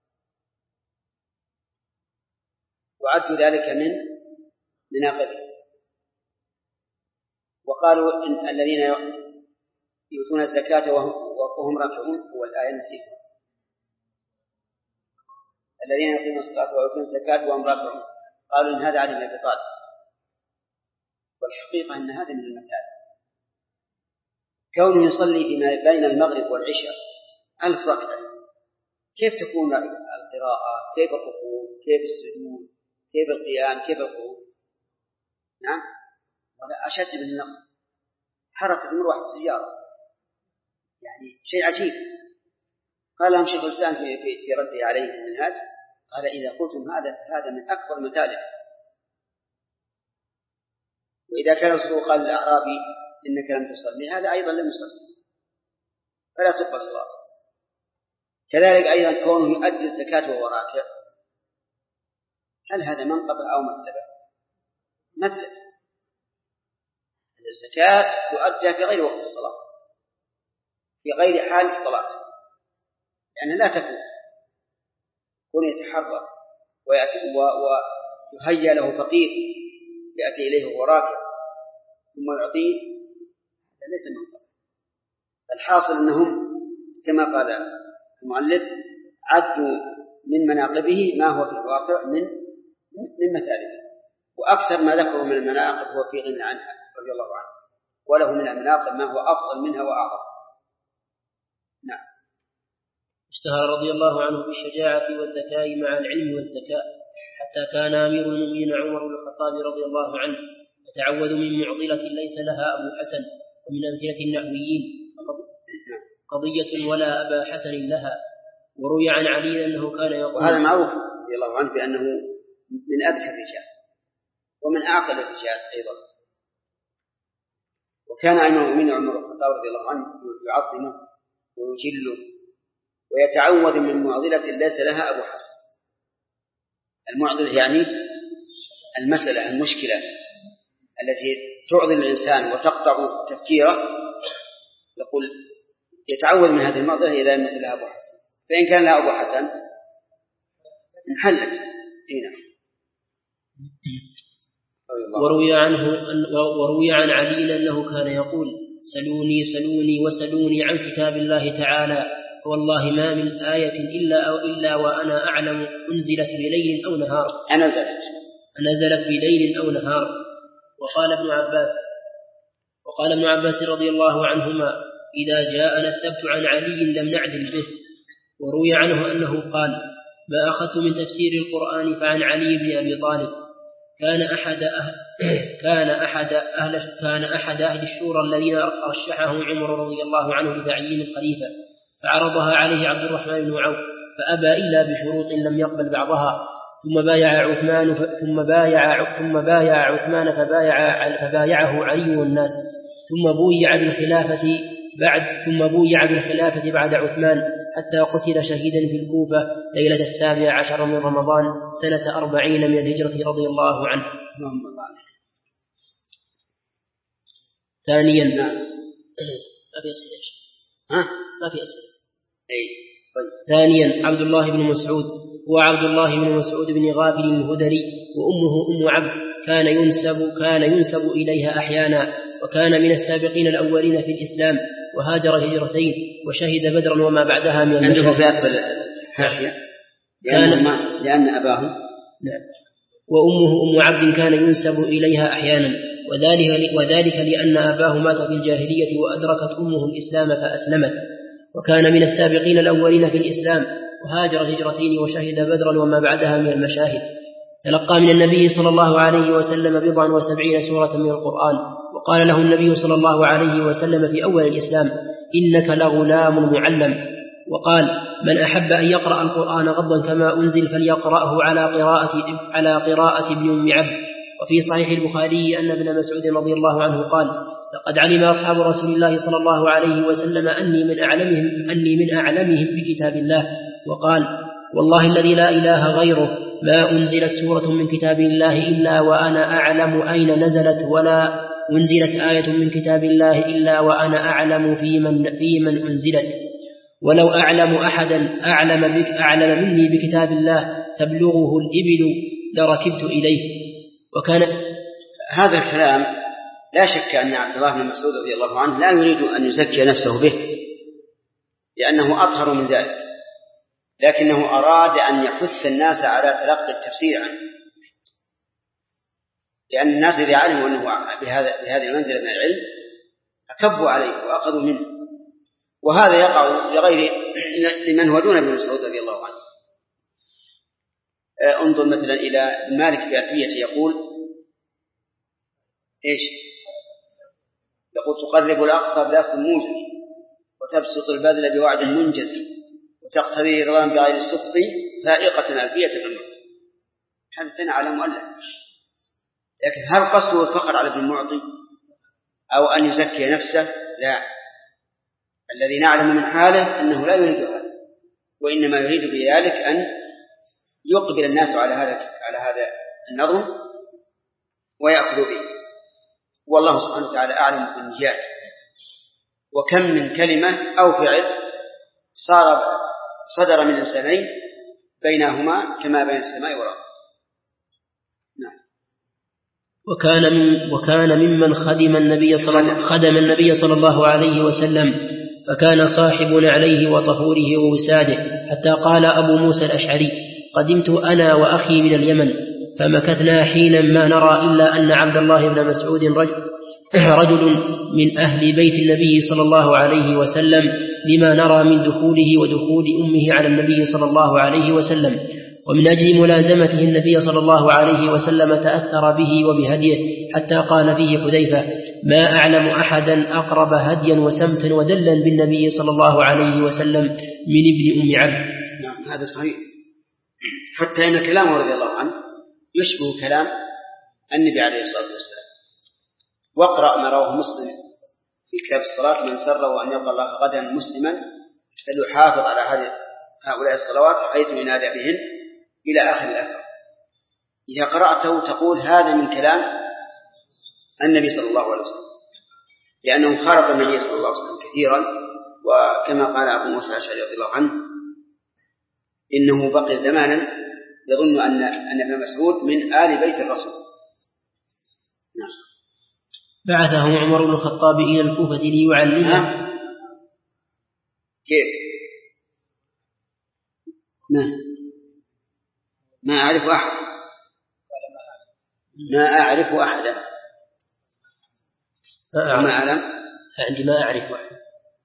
وعدوا ذلك من مناقبه. وقالوا إن الذين يؤتون الزكاة وهم راكعون، هو الآية نسيتها، الذين يقيمون الصلاة ويؤتون الزكاة وهم راكعون، قالوا إن هذا علي بن أبي طالب، والحقيقة أن هذا من المثال. كونه يصلي فيما بين المغرب والعشاء 1000 ركعة، كيف تكون القراءة، كيف الركوع، كيف السجود، كيف القيام، كيف القعود؟ نعم، ولا أشد من النقل، حركة مروحة السيارة، يعني شيء عجيب. قال لهم شيخ الإسلام في رده عليه المنهاج، قال: إذا قلتم هذا من أكبر مثاله. وإذا كان الرسول قال للأعرابي: إنك لم تصلي، هذا أيضا لم يصلي، فلا تقبل صلاته. كذلك أيضا كونه يؤدي الزكاة وهو راكع، هل هذا منقبة أو مثلبة؟ مثل الزكاة تؤدى في غير وقت الصلاة، في غير حال الصلاة، لأنها لا تفوت، كون يتحرك ويهيأ له فقير يأتي إليه وهو راكع ثم يعطيه، هذا ليس منقبة. الحاصل أنهم كما قال المؤلف عدوا من مناقبه ما هو في الواقع من مثاله، وأكثر ما ذكروا من المناقب هو في غنى عنها رضي الله عنه، وله من المناقب ما هو أفضل منها وأعظم. نعم. اشتهر رضي الله عنه بالشجاعة والذكاء مع العلم والزكاء، حتى كان أمير المؤمنين عمر بن الخطاب رضي الله عنه يتعوذ من معضلة ليس لها أبو حسن، ومن أمثلة النحويين قضية ولا أبا حسن لها. وروي عن علي أنه كان يقول، وهذا معروف رضي الله عنه بأنه من أذكى الرجال ومن أعقل الرجال أيضا. وكان أمير المؤمنين عمر بن الخطاب رضي الله عنه يعظمه ويجله ويتعوذ من معضلة ليس لها أبو حسن. المعضلة يعني المسألة المشكلة التي تعضل الإنسان وتقطع تفكيره، يقول يتعوذ من هذه المعضلة إذا مثل لها أبو حسن، فإن كان لها أبو حسن انحلت. وروي عن علي أنه كان يقول: سلوني وسلوني عن كتاب الله تعالى، والله ما من آية إلا وأنا أعلم أنزلت بليل أو نهار. نزلت بليل أو نهار. وقال ابن عباس رضي الله عنهما: إذا جاءنا الثبت عن علي لم نعدل به. وروي عنه أنه قال: ما أخذت من تفسير القرآن فعن علي بن أبي طالب. كان أحد أهل الشورى الذين رشحهم عمر رضي الله عنه لتعيين الخليفة، فعرضها عليه عبد الرحمن بن عوف فأبى إلا بشروط لم يقبل بعضها، ثم بايع عثمان فبايعه علي والناس، ثم بويع بالخلافة بعد عثمان، حتى قتل شهيدا في الكوفة ليلة 17 من رمضان سنة 40 من الهجرة رضي الله عنه. ثانيا ثانيا عبد الله بن مسعود، هو عبد الله بن مسعود بن غافل الهذلي، وأمه أم عبد، كان ينسب إليها أحيانا، وكان من السابقين الأولين في الإسلام، وهاجر هجرتين وشهد بدرا وما بعدها من المشهد. عنده في أسفل الحاشية لأن أباه. نعم. وأمه أم عبد كان ينسب إليها أحيانا، وذلك لأن أباه مات في الجاهلية وأدركت أمه الإسلام فأسلمت، وكان من السابقين الأولين في الإسلام، وهاجر هجرتين وشهد بدرا وما بعدها من المشاهد. تلقى من النبي صلى الله عليه وسلم 70 سورة من القرآن، وقال له النبي صلى الله عليه وسلم في أول الإسلام: إنك لغلام معلم. وقال: من أحب أن يقرأ القرآن غضا كما أنزل فليقرأه على قراءة ابن أم عبد. وفي صحيح البخاري أن ابن مسعود رضي الله عنه قال: لقد علم أصحاب رسول الله صلى الله عليه وسلم أني من أعلمهم بكتاب الله. وقال: والله الذي لا إله غيره ما أنزلت سورة من كتاب الله إلا وأنا أعلم أين نزلت، ولا أنزلت آية من كتاب الله إلا وأنا أعلم في من أنزلت، ولو أعلم أحدا أعلم مني بكتاب الله تبلغه الإبل لركبت إليه. وكان هذا الكلام لا شك أن عبد الله بن مسعود رضي الله عنه لا يريد أن يزكي نفسه به لأنه أطهر من ذلك، لكنه أراد أن يحث الناس على تلقي التفسير عنه، لأن الناس إذا علموا أنه بهذه المنزلة من العلم أكبوا عليه وأخذوا منه، وهذا يقع لمن هو دون ابن مسعود رضي الله عنه. انظر مثلا إلى مالك في ألفيته يقول إيش؟ يقول: تقرب الأقصى بلفظ موجز، وتبسط البذل بوعد منجز، وتقتضي رضا بغير السخط، فائقة ألفية بالمعطي. حدثنا على مؤلف، لكن هل قصده الفخر على ابن المعطي أو أن يزكي نفسه؟ لا، الذي نعلم من حاله أنه لا يريد هذا، وإنما يريد بذلك أن يقبل الناس على هذا النظم ويأخذوا به، والله سبحانه وتعالى أعلم بالنجاة. وكم من كلمة أو فعل صدر من إنسانين بينهما كما بين السماء والأرض. نعم. وكان ممن خدم النبي صلى الله عليه وسلم، فكان صاحب عليه وطهوره ووساده، حتى قال أبو موسى الأشعري: قدمت أنا وأخي من اليمن، فمكثنا حينا ما نرى إلا أن عبد الله بن مسعود رجل من أهل بيت النبي صلى الله عليه وسلم، لما نرى من دخوله ودخول أمه على النبي صلى الله عليه وسلم، ومن أجل ملازمته النبي صلى الله عليه وسلم تأثر به وبهديه، حتى قال فيه حذيفة: ما أعلم أحدا أقرب هديا وسمتا ودلا بالنبي صلى الله عليه وسلم من ابن أم عبد. نعم هذا صحيح، حتى إن كلامه رضي الله عنه يشبه كلام النبي عليه الصلاة والسلام. واقرأ ما رواه مسلم في كتاب الصلاة: من سره أن يلقى الله غدا مسلما فليحافظ على هؤلاء الصلوات حيث ينادى بهن إلى آخر الأثر. إذا قرأته تقول هذا من كلام النبي صلى الله عليه وسلم، لأنه خالط النبي صلى الله عليه وسلم كثيرا، وكما قال أبو موسى الأشعري رضي الله عنه إنه بقي زمانا يظن أن ابن مسعود من آل بيت الرسول. نعم. بعثه عمر بن الخطاب إلى الكوفة ليعلمه. كيف؟ ما أعرف أحد. ما أعرف أحدا. ما أعلم. عندي ما أعرف أحد.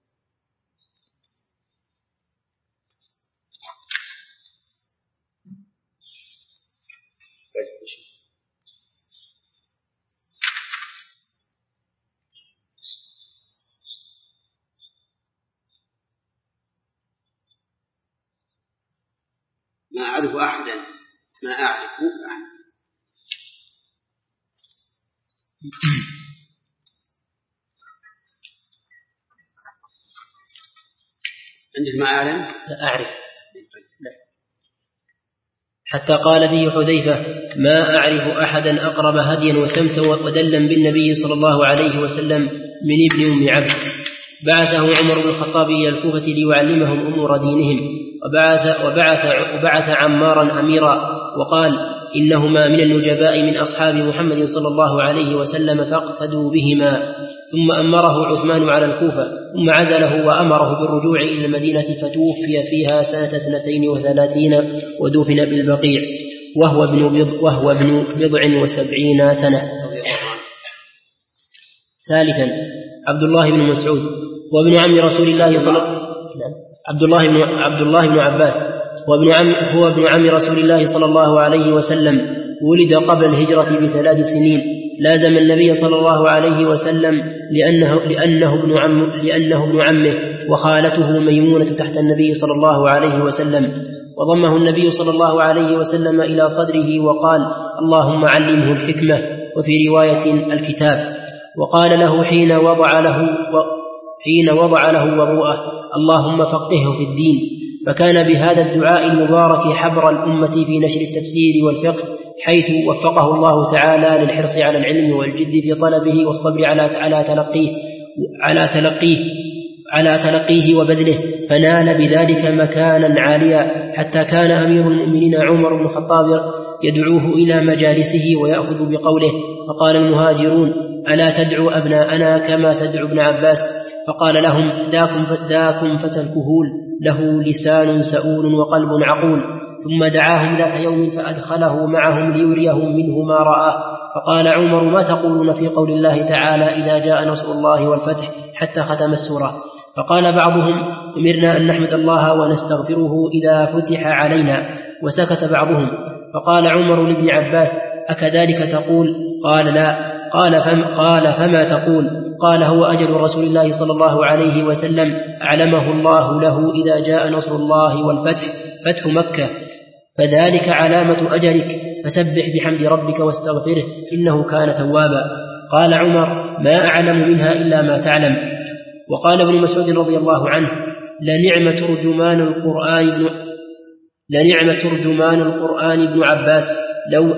ما أعرف أحدا. ما أعرف أحدا. عندك ما أعلم؟ لا أعرف. حتى قال فيه حذيفة: ما أعرف أحدا أقرب هديا وسمتا ودلا بالنبي صلى الله عليه وسلم من ابن أم عبد. بعثه عمر بن الخطاب إلى الكوفة ليعلمهم أمور دينهم، وبعث عمارا أميرا، وقال: إنهما من النجباء من أصحاب محمد صلى الله عليه وسلم فاقتدوا بهما. ثم أمره عثمان على الكوفة، ثم عزله وأمره بالرجوع إلى المدينة، فتوفي فيها سنة 32 ودفن بالبقيع وهو ابن 79 سنة. ثالثا عبد الله بن مسعود وابن عم رسول الله صلى الله عليه وسلم. عبد الله بن عباس هو ابن عم رسول الله صلى الله عليه وسلم، ولد قبل الهجرة ب3 سنين، لازم النبي صلى الله عليه وسلم لأنه ابن عمه، وخالته ميمونة تحت النبي صلى الله عليه وسلم، وضمه النبي صلى الله عليه وسلم إلى صدره وقال: اللهم علمه الحكمة، وفي رواية الكتاب. وقال له حين وضع له وضوءه: اللهم فقهه في الدين. فكان بهذا الدعاء المبارك حبر الأمة في نشر التفسير والفقه، حيث وفقه الله تعالى للحرص على العلم والجد في طلبه والصبر على تلقيه وبذله، فنال بذلك مكانا عاليا، حتى كان أمير المؤمنين عمر بن الخطاب يدعوه إلى مجالسه ويأخذ بقوله. فقال المهاجرون: ألا تدعو أبناءنا كما تدعو ابن عباس؟ فقال لهم: ذاكم فتى الكهول، له لسان سؤول وقلب عقول. ثم دعاهم ذات يوم فأدخله معهم ليريهم منه ما رآه. فقال عمر: ما تقولون في قول الله تعالى: إذا جاء نصر الله والفتح، حتى ختم السورة. فقال بعضهم: أمرنا أن نحمد الله ونستغفره إذا فتح علينا. وسكت بعضهم. فقال عمر لابن عباس: أكذلك تقول؟ قال: لا. قال: فما تقول؟ قال: هو أجل رسول الله صلى الله عليه وسلم أعلمه الله له إذا جاء نصر الله والفتح، فتح مكة، فذلك علامة أجلك، فسبح بحمد ربك واستغفره إنه كان توابا. قال عمر: ما أعلم منها إلا ما تعلم. وقال ابن مسعود رضي الله عنه: لنعم ترجمان القرآن ابن عباس، لو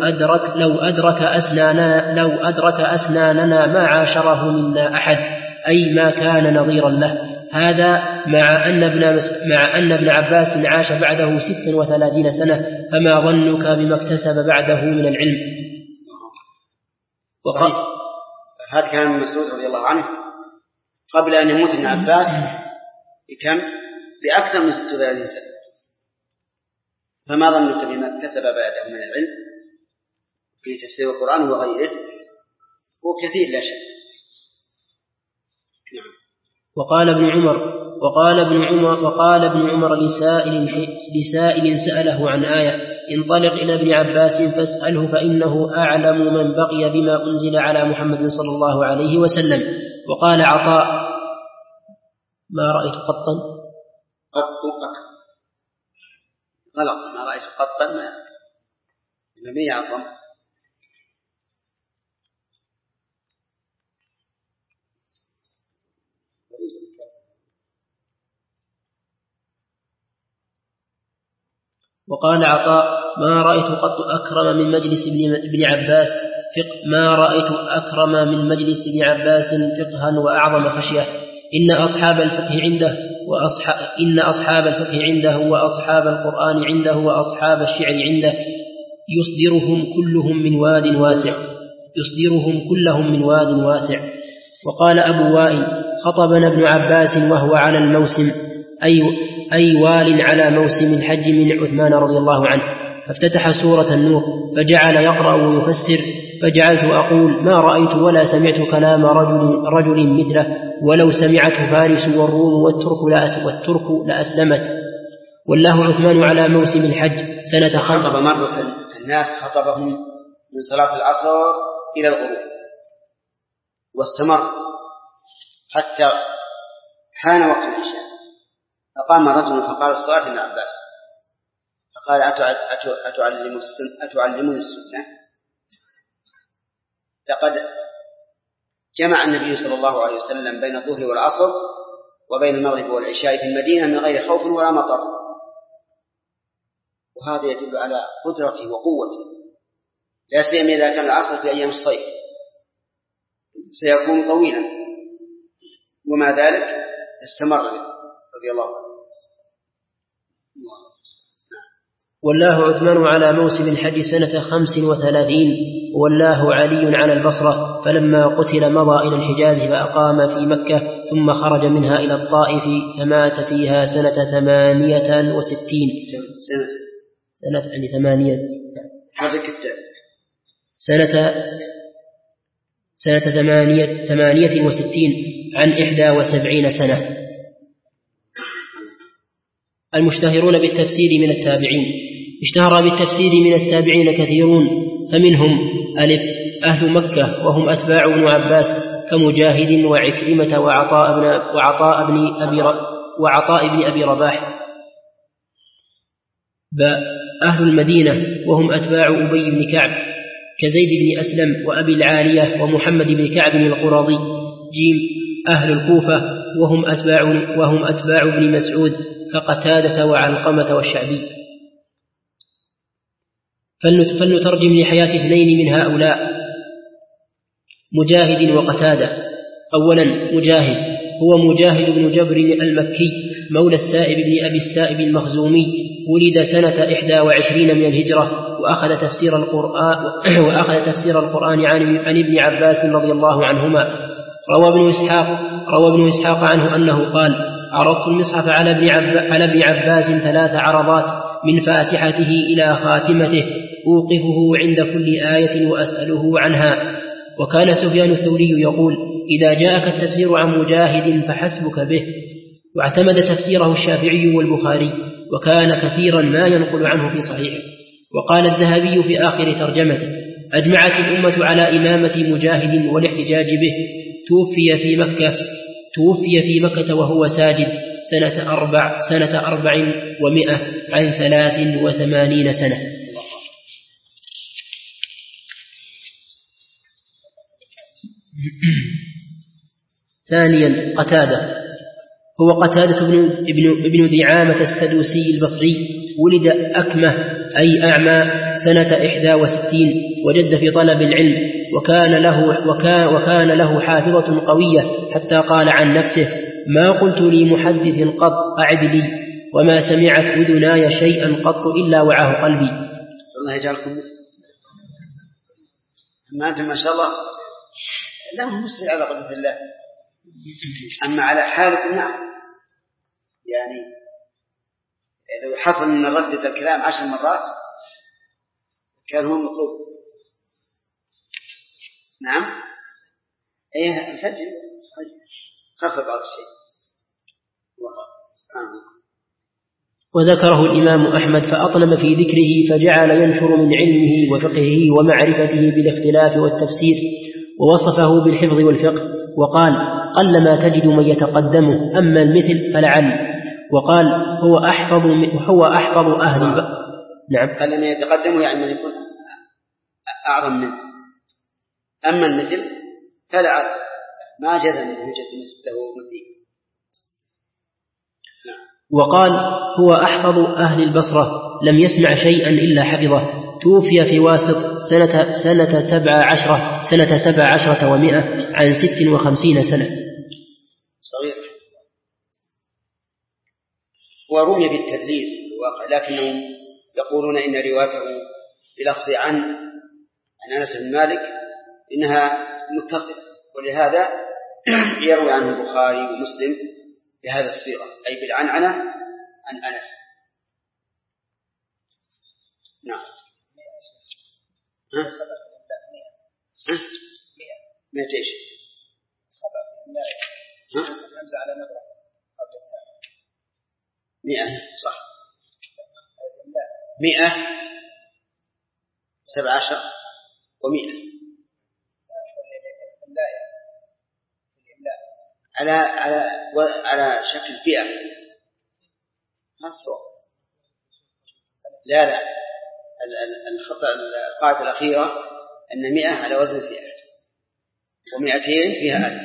أدرك أسناننا ما عاشره منا أحد، أي ما كان نظيرا له. هذا مع أن ابن عباس عاش بعده 36 سنة، فما ظنك بما اكتسب بعده من العلم. هذا كلام ابن مسعود رضي الله عنه قبل أن يموت ابن عباس بأكثر من 36 سنة، فما ظنك بما اكتسب بعده من العلم؟ في تفسير القرآن وغيره هو كثير لا شك. نعم. وقال ابن عمر لسائل سأله عن آية: انطلق إلى ابن عباس فاسأله فإنه أعلم من بقي بما أنزل على محمد صلى الله عليه وسلم. وقال عطاء: ما رأيت قطا غلط، ما رأيت قطا مبني على الضم. وقال عطاء: ما رأيت قط أكرم من مجلس ابن عباس ما رأيت أكرم من مجلس ابن عباس فقها وأعظم خشية. إن أصحاب الفقه عنده وأصحاب القرآن عنده وأصحاب الشعر عنده يصدرهم كلهم من واد واسع. وقال أبو وائل: خطبنا ابن عباس وهو على الموسم، أي وال على موسم الحج من عثمان رضي الله عنه، فافتتح سورة النور فجعل يقرأ ويفسر، فجعلت أقول: ما رأيت ولا سمعت كلام رجل مثله، ولو سمعته فارس والروم والترك لأسلمت. والله عثمان على موسم الحج سنة خطب مرة الناس، خطبهم من صلاة العصر إلى الغروب، واستمر حتى حان وقت العشاء، فقام رجل فقال: الصلاة ابن عباس. فقال: أتعلمون السنة؟ لقد جمع النبي صلى الله عليه وسلم بين الظهر والعصر وبين المغرب والعشاء في المدينة من غير خوف ولا مطر، وهذا يدل على قدرته وقوته، لا سيما إذا كان العصر في أيام الصيف سيكون طويلا، ومع ذلك استمر رضي الله عنه. والله عثمان على موسم الحج سنة 35، والله علي على البصرة، فلما قتل مضى إلى الحجاز فأقام في مكة، ثم خرج منها إلى الطائف فمات فيها سنة 68. سنة 68 عن 71 سنة. المشتهرون بالتفسير من التابعين. اشتهر بالتفسير من التابعين كثيرون، فمنهم: ألف: أهل مكة وهم أتباع ابن عباس كمجاهد وعكرمة وعطاء بن أبي رباح. باء: أهل المدينة وهم أتباع أبي بن كعب كزيد بن أسلم وأبي العالية ومحمد بن كعب القرظي. جيم: أهل الكوفة وهم أتباع ابن مسعود كقتادة وعلقمة والشعبي. فلنترجم لحياة اثنين من هؤلاء: مجاهد وقتادة. أولا، مجاهد هو مجاهد بن جبر المكي مولى السائب بن أبي السائب المخزومي، ولد سنة 21 من الهجرة، وأخذ تفسير القرآن عن ابن عباس رضي الله عنهما. روى ابن إسحاق عنه أنه قال: عرضت المصحف على ابن عباس 3 عرضات من فاتحته إلى خاتمته، أوقفه عند كل آية وأسأله عنها. وكان سفيان الثوري يقول: إذا جاءك التفسير عن مجاهد فحسبك به. واعتمد تفسيره الشافعي والبخاري، وكان كثيرا ما ينقل عنه في صحيحه. وقال الذهبي في آخر ترجمته: أجمعت الأمة على إمامة مجاهد والاحتجاج به. توفي في مكة وهو ساجد سنة 400 عن 83 سنة. ثانيا، قتادة هو قتادة ابن دعامة السدوسي البصري، ولد أكمه أي أعمى سنة 61، وجد في طلب العلم، وكان له حافظة قوية، حتى قال عن نفسه: ما قلت لمحدث قط أعد لي، وما سمعت أذناي شيئا قط إلا وعاه قلبي. الله يجعلكم مثل ما أنتم ما شاء الله لهم مسلم على قدرة الله. أما على حالكم نعم، يعني لو حصل من ردد الكلام 10 مرات كان هو مطلوب. نعم ايه مسجل خف بعض الشيء. وذكره الإمام أحمد فأطنب في ذكره فجعل ينشر من علمه وفقهه ومعرفته بالاختلاف والتفسير، ووصفه بالحفظ والفقه، وقال قلما تجد من يتقدمه، أما المثل فلعل. وقال هو أحفظ أهل نعم قلما يتقدمه يعني من يكون أعظم منه، أما المثل فلعل ما جزم أنه يوجد له مثيل. وقال هو أحفظ أهل البصرة لم يسمع شيئا إلا حفظه، توفي في واسط سنة 17 و100 عن 56 سنة. صغير. ورمي بالتدليس في الواقع، لكنهم يقولون إن روايته بلفظ عن أنس بن مالك إنها متصلة، ولهذا يروي عنه البخاري ومسلم بهذا الصيغة، أي بالعنعنة عن أنس. نعم. 100 ايش؟ همزة على نبرة 100 صح. 100 17 و100 على شكل فئة. ما الصوت؟ لا الخطأ القاعدة الأخيرة أن 100 على وزن فئة و200 فيها 1000.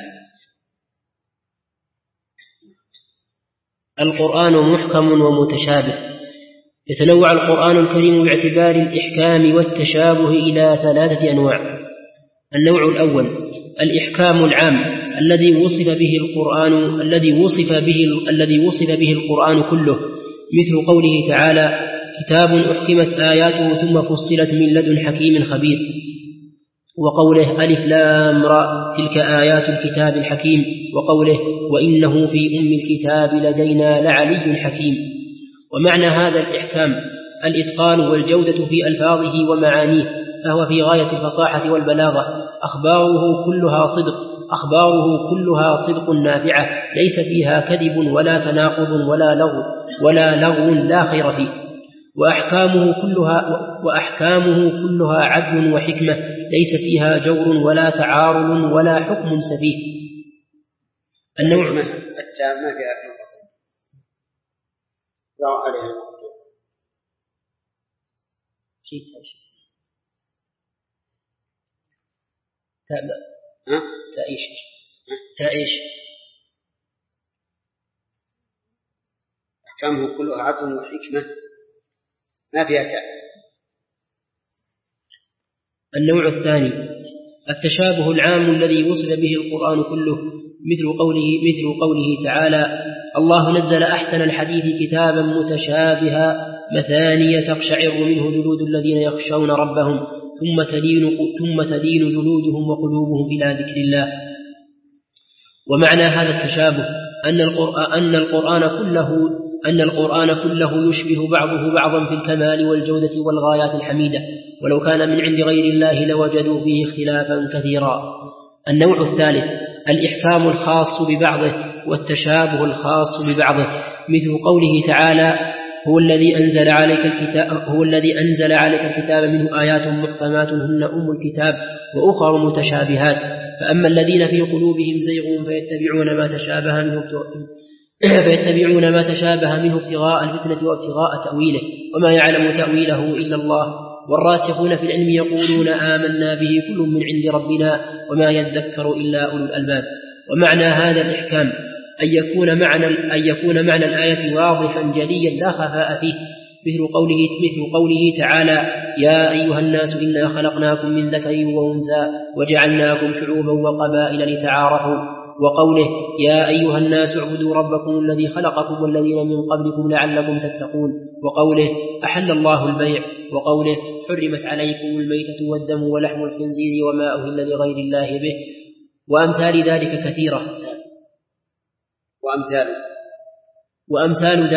القرآن محكم ومتشابه. يتنوع القرآن الكريم باعتبار الإحكام والتشابه إلى 3 أنواع. النوع الأول الإحكام العام الذي وصف به القرآن كله، مثل قوله تعالى كتاب أحكمت آياته ثم فصلت من لدن حكيم خبير، وقوله ألف لام را تلك آيات الكتاب الحكيم، وقوله وإنه في أم الكتاب لدينا لعلي حكيم. ومعنى هذا الإحكام الإتقان والجودة في ألفاظه ومعانيه، فهو في غاية الفصاحة والبلاغة، أخباره كلها صدق نافعة ليس فيها كذب ولا تناقض ولا لغو لا خير فيه، وأحكامه كلها عدل وحكمة ليس فيها جور ولا تعارض ولا حكم سفيه. النوع ما فيها نقطة لا عليها نقطة تعيش أحكامه كلها عدل وحكمة ما فيها تاء. النوع الثاني التشابه العام الذي وصف به القرآن كله، مثل قوله تعالى الله نزل أحسن الحديث كتابا متشابها مثانية تقشعر منه جلود الذين يخشون ربهم ثم تلين جلودهم وقلوبهم إلى ذكر الله. ومعنى هذا التشابه أن القرآن كله يشبه بعضه بعضا في الكمال والجودة والغايات الحميدة، ولو كان من عند غير الله لوجدوا فيه اختلافا كثيرا. النوع الثالث الإحكام الخاص ببعضه والتشابه الخاص ببعضه، مثل قوله تعالى هو الذي أنزل عليك الكتاب منه آيات محكمات هن أم الكتاب وأخر متشابهات، فأما الذين في قلوبهم زيغ فيتبعون ما تشابه منه ابتغاء الفتنة وابتغاء تأويله وما يعلم تأويله إلا الله، والراسخون في العلم يقولون آمنا به كل من عند ربنا وما يذكر إلا أولو الألباب. ومعنى هذا الإحكام أن يكون معنى الآية واضحا جليا لا خفاء فيه، مثل قوله تعالى يا أيها الناس إنا خلقناكم من ذكر وأنثى وجعلناكم شعوبا وقبائل لتعارفوا، وقوله يا أيها الناس اعبدوا ربكم الذي خلقكم والذين من قبلكم لعلكم تتقون، وقوله أحل الله البيع، وقوله حرمت عليكم الميتة والدم ولحم الخنزير وما أهل لغير الله به، وأمثال ذلك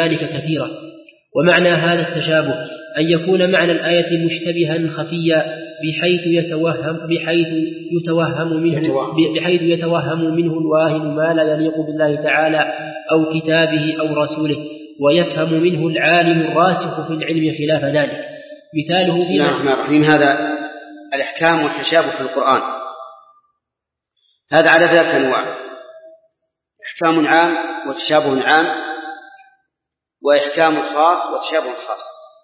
كثيرة. ومعنى هذا التشابه أن يكون معنى الآية مشتبها خفيا بحيث يتوهم منه الواهن ما لا يليق بالله تعالى أو كتابه أو رسوله، ويفهم منه العالم الراسخ في العلم خلاف ذلك. مثاله بسم الله الرحمن الرحيم. هذا الإحكام والتشابه في القرآن، هذا على 3 أنواع: إحكام عام وتشابه عام، وإحكام خاص وتشابه خاص،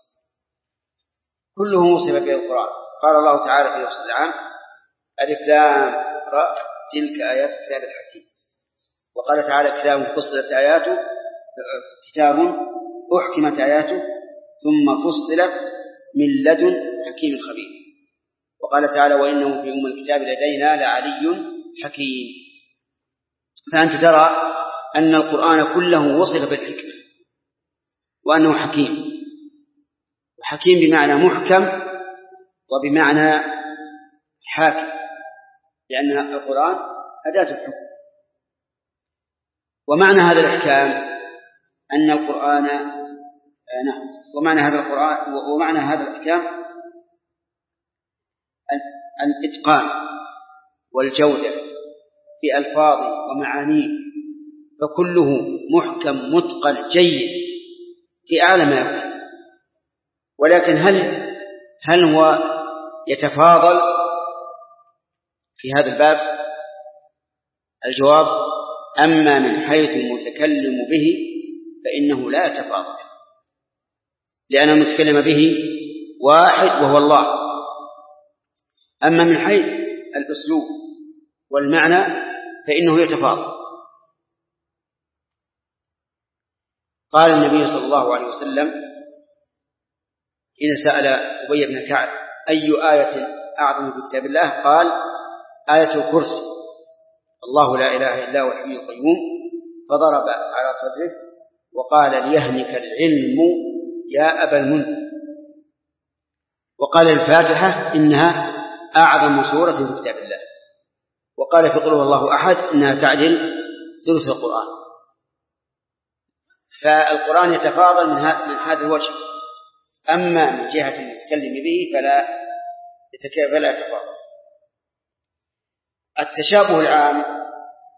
كله وصف به القرآن. قال الله تعالى في لفظ العام: ألف لام را تلك آيات الكتاب الحكيم. وقال تعالى: كتاب فصلت آياته، كتاب أحكمت آياته ثم فصلت من لدن حكيم خبير. وقال تعالى: وإنه في أم الكتاب لدينا لعلي حكيم. فأنت ترى أن القرآن كله وصف بالحكمة وأنه حكيم، وحكيم بمعنى محكم وبمعنى حاكم، لأن القرآن أداة الحكم. ومعنى هذا الإحكام أن القرآن ومعنى هذا الإحكام الإتقان والجودة في ألفاظه ومعانيه، فكله محكم متقن جيد في أعلى ما يكون. ولكن هل هو يتفاضل في هذا الباب؟ الجواب: أما من حيث المتكلم به فإنه لا يتفاضل، لأن المتكلم به واحد وهو الله. أما من حيث الأسلوب والمعنى فإنه يتفاضل. قال النبي صلى الله عليه وسلم حين سأل أبي بن كعب: أي آية أعظم في كتاب الله؟ قال: آية الكرسي، الله لا إله إلا هو الحي القيوم. فضرب على صدره وقال: ليهنك العلم يا أبا المنذر. وقال الفاتحة: إنها أعظم سورة في كتاب الله. وقال في قل هو الله أحد: إنها تعدل ثلث القرآن. فالقرآن يتفاضل من هذا الوجه. أما من جهة المتكلم به فلا يتفاضل. التشابه العام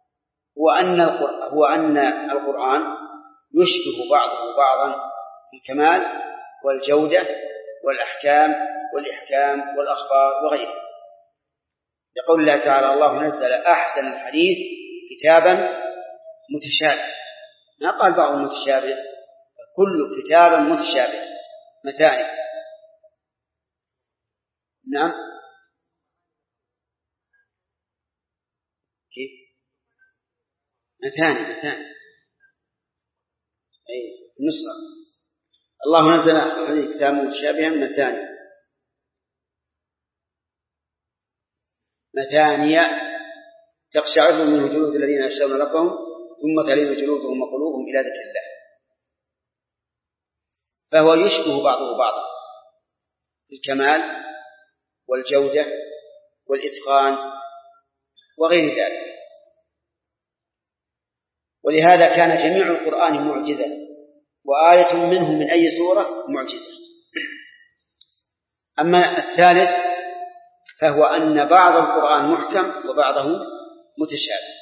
هو أن القرآن يشبه بعضه بعضا في الكمال والجودة والأحكام والإحكام والأخبار وغيره. يقول الله تعالى: الله نزل أحسن الحديث كتابا متشابه. ما قال بعض المتشابه، كل كتاب متشابه مثاني. نعم، كيف مثاني أي نسخة. الله نزل أحسن الحديث كتابا متشابها مثانية تقشعر منه جلود الذين يخشون ربهم ثم تلين جلودهم وقلوبهم إلى ذكر الله. فهو يشبه بعضه بعضا في الكمال والجودة والإتقان وغير ذلك. ولهذا كان جميع القرآن معجزة، وآية منه من أي سورة معجزة. أما الثالث فهو أن بعض القرآن محكم وبعضه متشابه.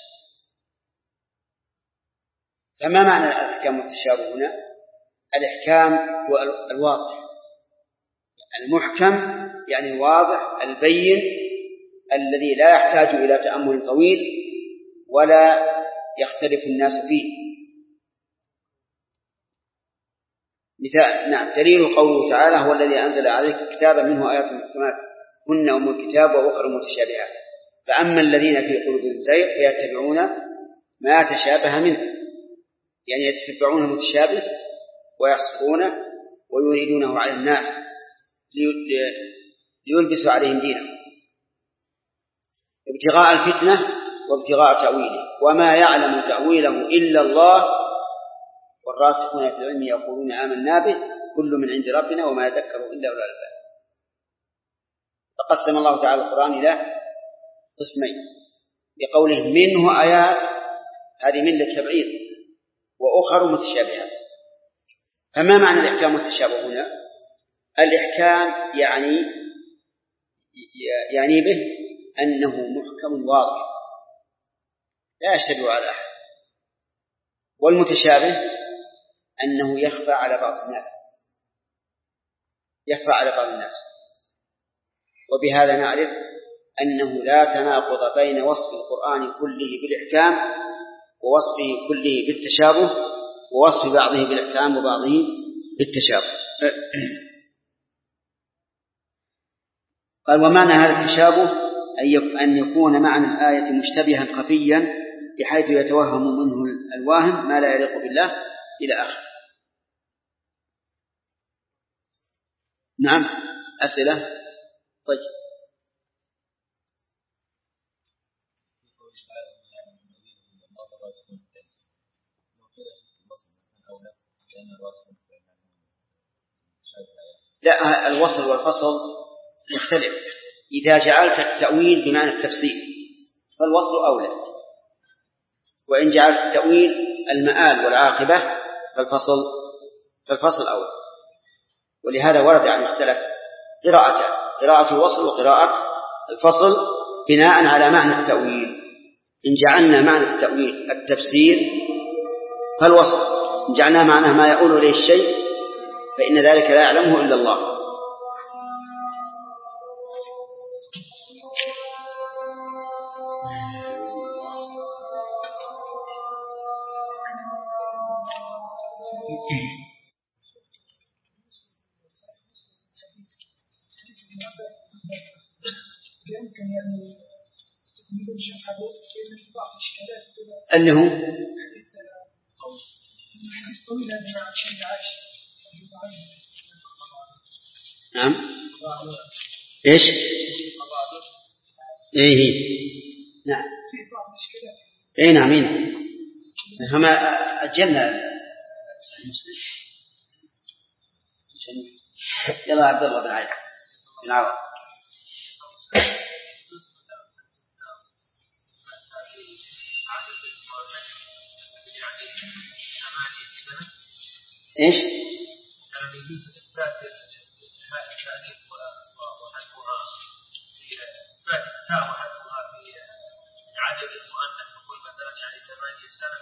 فما معنى الإحكام والتشابه هنا؟ الإحكام هو الواضح، المحكم يعني الواضح البين الذي لا يحتاج إلى تأمل طويل ولا يختلف الناس فيه. مثال دليل قوله تعالى: هو الذي أنزل عليك كتابا منه آيات محكمات هن أم الكتاب وأخر متشابهات فأما الذين في قلوبهم زيغ فيتبعون ما تشابه منه، يعني يتبعون المتشابه ويحصرونه ويريدونه على الناس ليلبسوا عليهم دينهم ابتغاء الفتنة وابتغاء تأويله وما يعلم تأويله إلا الله والراسخون في العلم يقولون آمنا به كل من عند ربنا وما يذكر إلا أولو الألباب. فقسم الله تعالى القرآن إلى قسمين بقوله منه آيات، هذه من للتبعيض، وأخر متشابهات. فما معنى الإحكام والتشابه هنا؟ الإحكام يعني يعني به أنه محكم واضح لا يشتبه على أحد، والمتشابه أنه يخفى على بعض الناس، وبهذا نعرف أنه لا تناقض بين وصف القرآن كله بالإحكام ووصفه كله بالتشابه، ووصف بعضه بالإحكام وبعضه بالتشابه. قال ومعنى هذا التشابه أن يكون معنى الآية مشتبها خفيا بحيث يتوهم منه الواهم ما لا يليق بالله إلى آخر. نعم، أسئلة؟ طيب. لا، الوصل والفصل يختلف. إذا جعلت التأويل بمعنى التفسير فالوصل أولى، وإن جعلت التأويل المآل والعاقبة فالفصل أولى. ولهذا ورد عن السلف قراءة الوصل وقراءة الفصل بناء على معنى التأويل. إن جعلنا معنى التأويل التفسير فالوصل، إن جعلنا معناه ما يقول إليه الشيء فإن ذلك لا يعلمه إلا الله. اللي هو نعم ايش نعم نعم هم أجلنا صحيح مسلم. يلا عبد الله بن عيد بن عوض. ايش؟ يعني يجوز إثبات التأنيث وحذفها في إثبات التاء وحذفها في عدد المؤنث، نقول مثلا يعني 8 سنة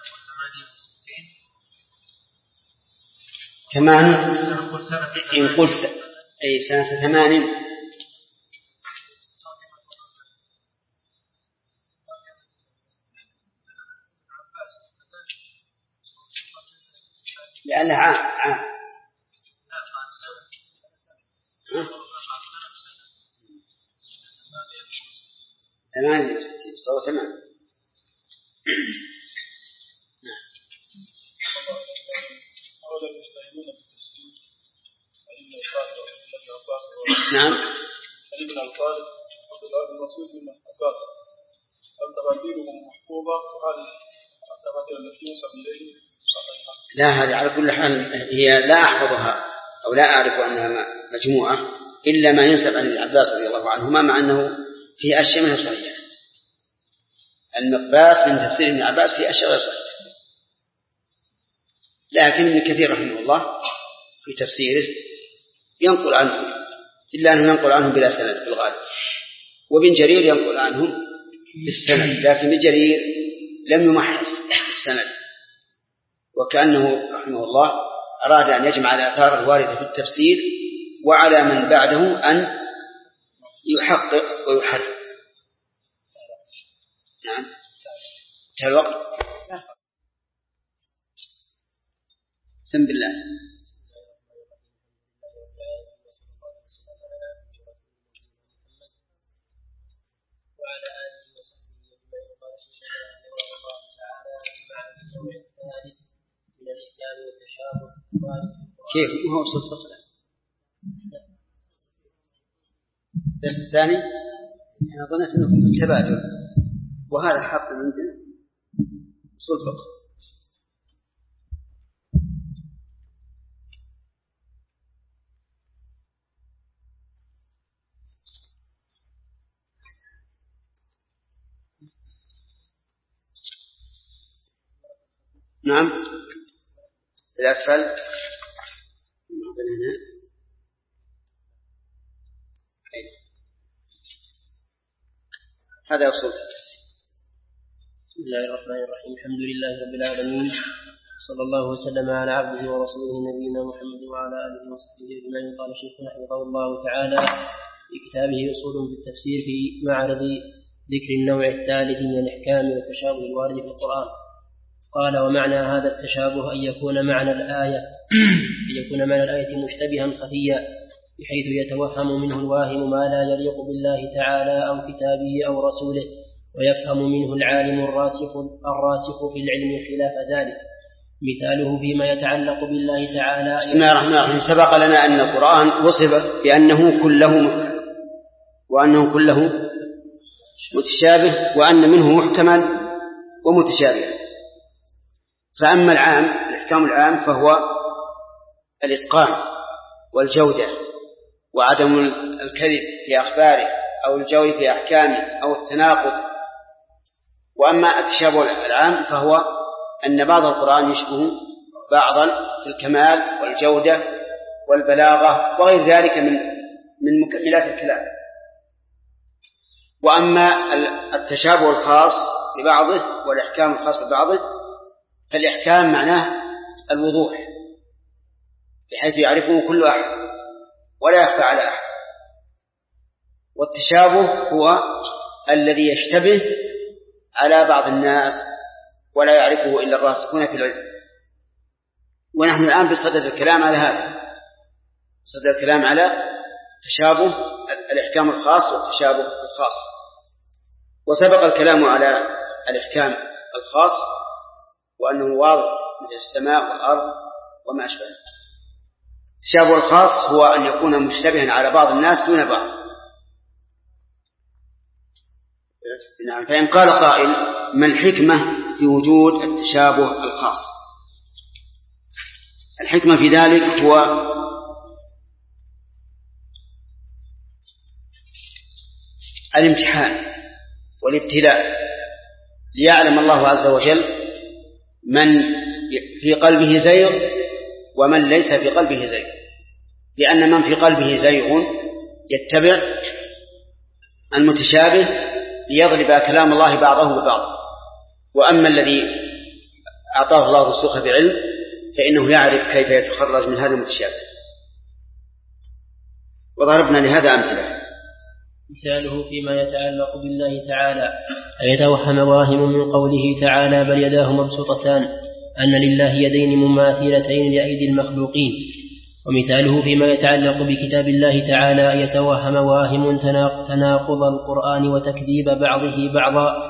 نقول 68 إن قلت أي سنة 80 لأنها عام 68 صوت 8. نعم. ابن القالب عبد الله بن مسعود بن عباس التفاسيرهم محفوظة، وهذه التفاسير التي ينسب إليه صحيحة. لا، هذه على كل حال هي لا أحفظها أو لا أعرف أنها مجموعة إلا ما ينسب عن ابن عباس رضي الله عنهما، مع أنه في أشياء منها صحيحة. المقباس من تفسير ابن عباس في أشياء غير صحيحة، لكن ابن كثير رحمه الله في تفسيره ينقل عنهم، إلا أنه ينقل عنهم بلا سند في الغالب، وابن جرير ينقل عنهم بالسند، لكن ابن جرير لم يمحص السند، وكأنه رحمه الله أراد أن يجمع الآثار الواردة في التفسير وعلى من بعده أن يحقق ويحرر. نعم. انتهى الوقت. سم بالله. وعلى آله وصحبه أجمعين. قال رحمه الله تعالى بمعنى النوع الثالث من الإحكام والتشابه. كيف ما هو أصل فقه؟ الدرس الثاني أنا ظنيت أنكم في التبادل، وهذا حق من أصل فقه. نعم. في الأسفل هنا. هذا أصول التفسير. بسم الله الرحمن الرحيم. الحمد لله رب العالمين، صلى الله وسلم على عبده ورسوله نبينا محمد وعلى آله وصحبه أجمعين. قال شيخنا حفظه الله تعالى في كتابه أصول في التفسير في معرض ذكر النوع الثالث من الإحكام والتشابه الوارد في القرآن. قال: ومعنى هذا التشابه أن يكون معنى الآية مشتبها خفيا بحيث يتوهم منه الواهم ما لا يليق بالله تعالى أو كتابه أو رسوله، ويفهم منه العالم الراسخ في العلم خلاف ذلك. مثاله فيما يتعلق بالله تعالى. بسم الله الرحمن الرحيم. سبق لنا أن القرآن وصف بأنه كله محكم، وأنه كله متشابه، وأن منه محكما ومتشابه. فأما الإحكام العام فهو الإتقان والجودة وعدم الكذب في أخباره أو الجوي في أحكامه أو التناقض. وأما التشابه العام فهو أن بعض القرآن يشبه بعضا في الكمال والجودة والبلاغة وغير ذلك من مكملات الكلام. وأما التشابه الخاص ببعضه والإحكام الخاص ببعضه فالإحكام معناه الوضوح بحيث يعرفه كل أحد ولا يخفى على أحد، والتشابه هو الذي يشتبه على بعض الناس ولا يعرفه إلا الراسخون في العلم. ونحن الآن بصدد الكلام على هذا، بصدد الكلام على تشابه الإحكام الخاص والتشابه الخاص. وسبق الكلام على الإحكام الخاص وأنه واضح مثل السماء والأرض وما أشبه. التشابه الخاص هو أن يكون مشتبها على بعض الناس دون بعض. فإن قال قائل: ما الحكمة في وجود التشابه الخاص؟ الحكمة في ذلك هو الامتحان والابتلاء، ليعلم الله عز وجل من في قلبه زيغ ومن ليس في قلبه زيغ. لأن من في قلبه زيغ يتبع المتشابه ليضرب كلام الله بعضه ببعض، وأما الذي أعطاه الله الرسوخ بعلم فإنه يعرف كيف يتخرج من هذا المتشابه. وضربنا لهذا أمثلة. مثاله فيما يتعلق بالله تعالى أن يتوهم واهم من قوله تعالى: بل يداه مبسوطتان، أن لله يدين مماثلتين لأيدي المخلوقين. ومثاله فيما يتعلق بكتاب الله تعالى أن يتوهم واهم تناقض القرآن وتكذيب بعضه بعضا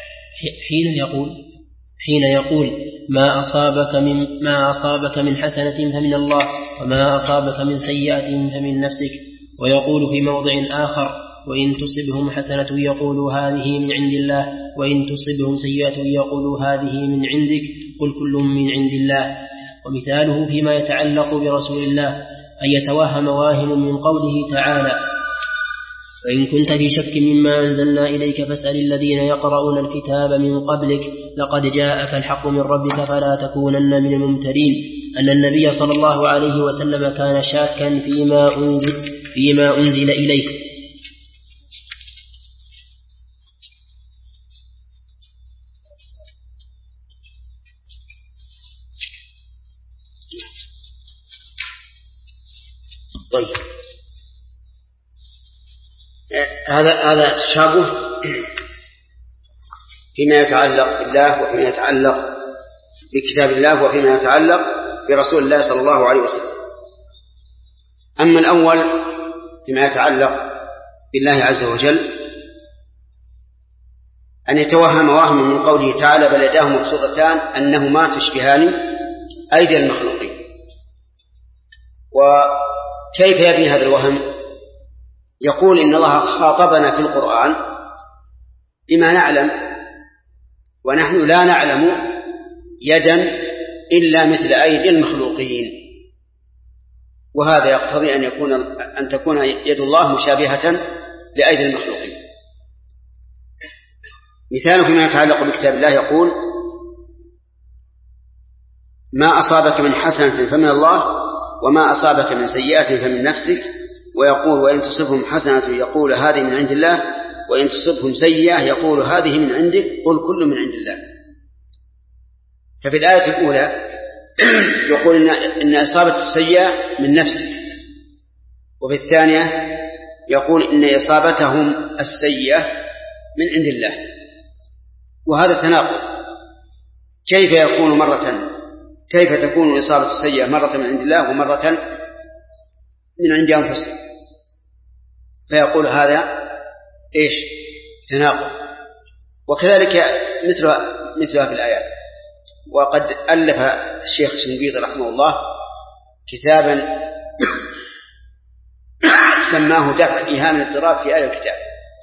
حين يقول: ما أصابك من حسنة فمن الله، وما أصابك من سيئة فمن نفسك. ويقول في موضع آخر: وإن تصبهم حسنة يقولوا هذه من عند الله، وإن تصبهم سيئة يقولوا هذه من عندك، قل كل من عند الله. ومثاله فيما يتعلق برسول الله أن يتوهم واهم من قوله تعالى: وإن كنت في شك مما أنزلنا إليك فاسأل الذين يقرؤون الكتاب من قبلك لقد جاءك الحق من ربك فلا تكونن من الممترين. أن النبي صلى الله عليه وسلم كان شاكا فيما أنزل إليه. طيب، هذا تشابه فيما يتعلق بالله وفيما يتعلق بكتاب الله وفيما يتعلق برسول الله صلى الله عليه وسلم. أما الأول فيما يتعلق بالله عز وجل أن يتوهم واهم من قوله تعالى: بل يداه مبسوطتان، أنهما تشبهان أيدي المخلوقين. وكيف يبني هذا الوهم؟ يقول: إن الله خاطبنا في القرآن بما نعلم، ونحن لا نعلم يدا إلا مثل أيدي المخلوقين، وهذا يقتضي أن تكون يد الله مشابهة لأيدي المخلوقين. مثال فيما يتعلق بكتاب الله يقول: ما أصابك من حسنة فمن الله، وما أصابك من سيئة فمن نفسك. ويقول: وإن تصبهم حسنة يقول هذه من عند الله، وإن تصبهم سيئة يقول هذه من عندك قل كل من عند الله. ففي الآية الأولى يقول إن إصابة السيئة من نفسك، وفي الثانية يقول إن إصابتهم السيئة من عند الله، وهذا تناقض. كيف تكون إصابة السيئة مرة من عند الله ومرة من عند أنفسهم؟ فيقول هذا تناقض. وكذلك مثلها في الآيات. وقد ألف الشيخ الشنقيطي رحمه الله كتابا سماه دفع إيهام الاضطراب في آية الكتاب.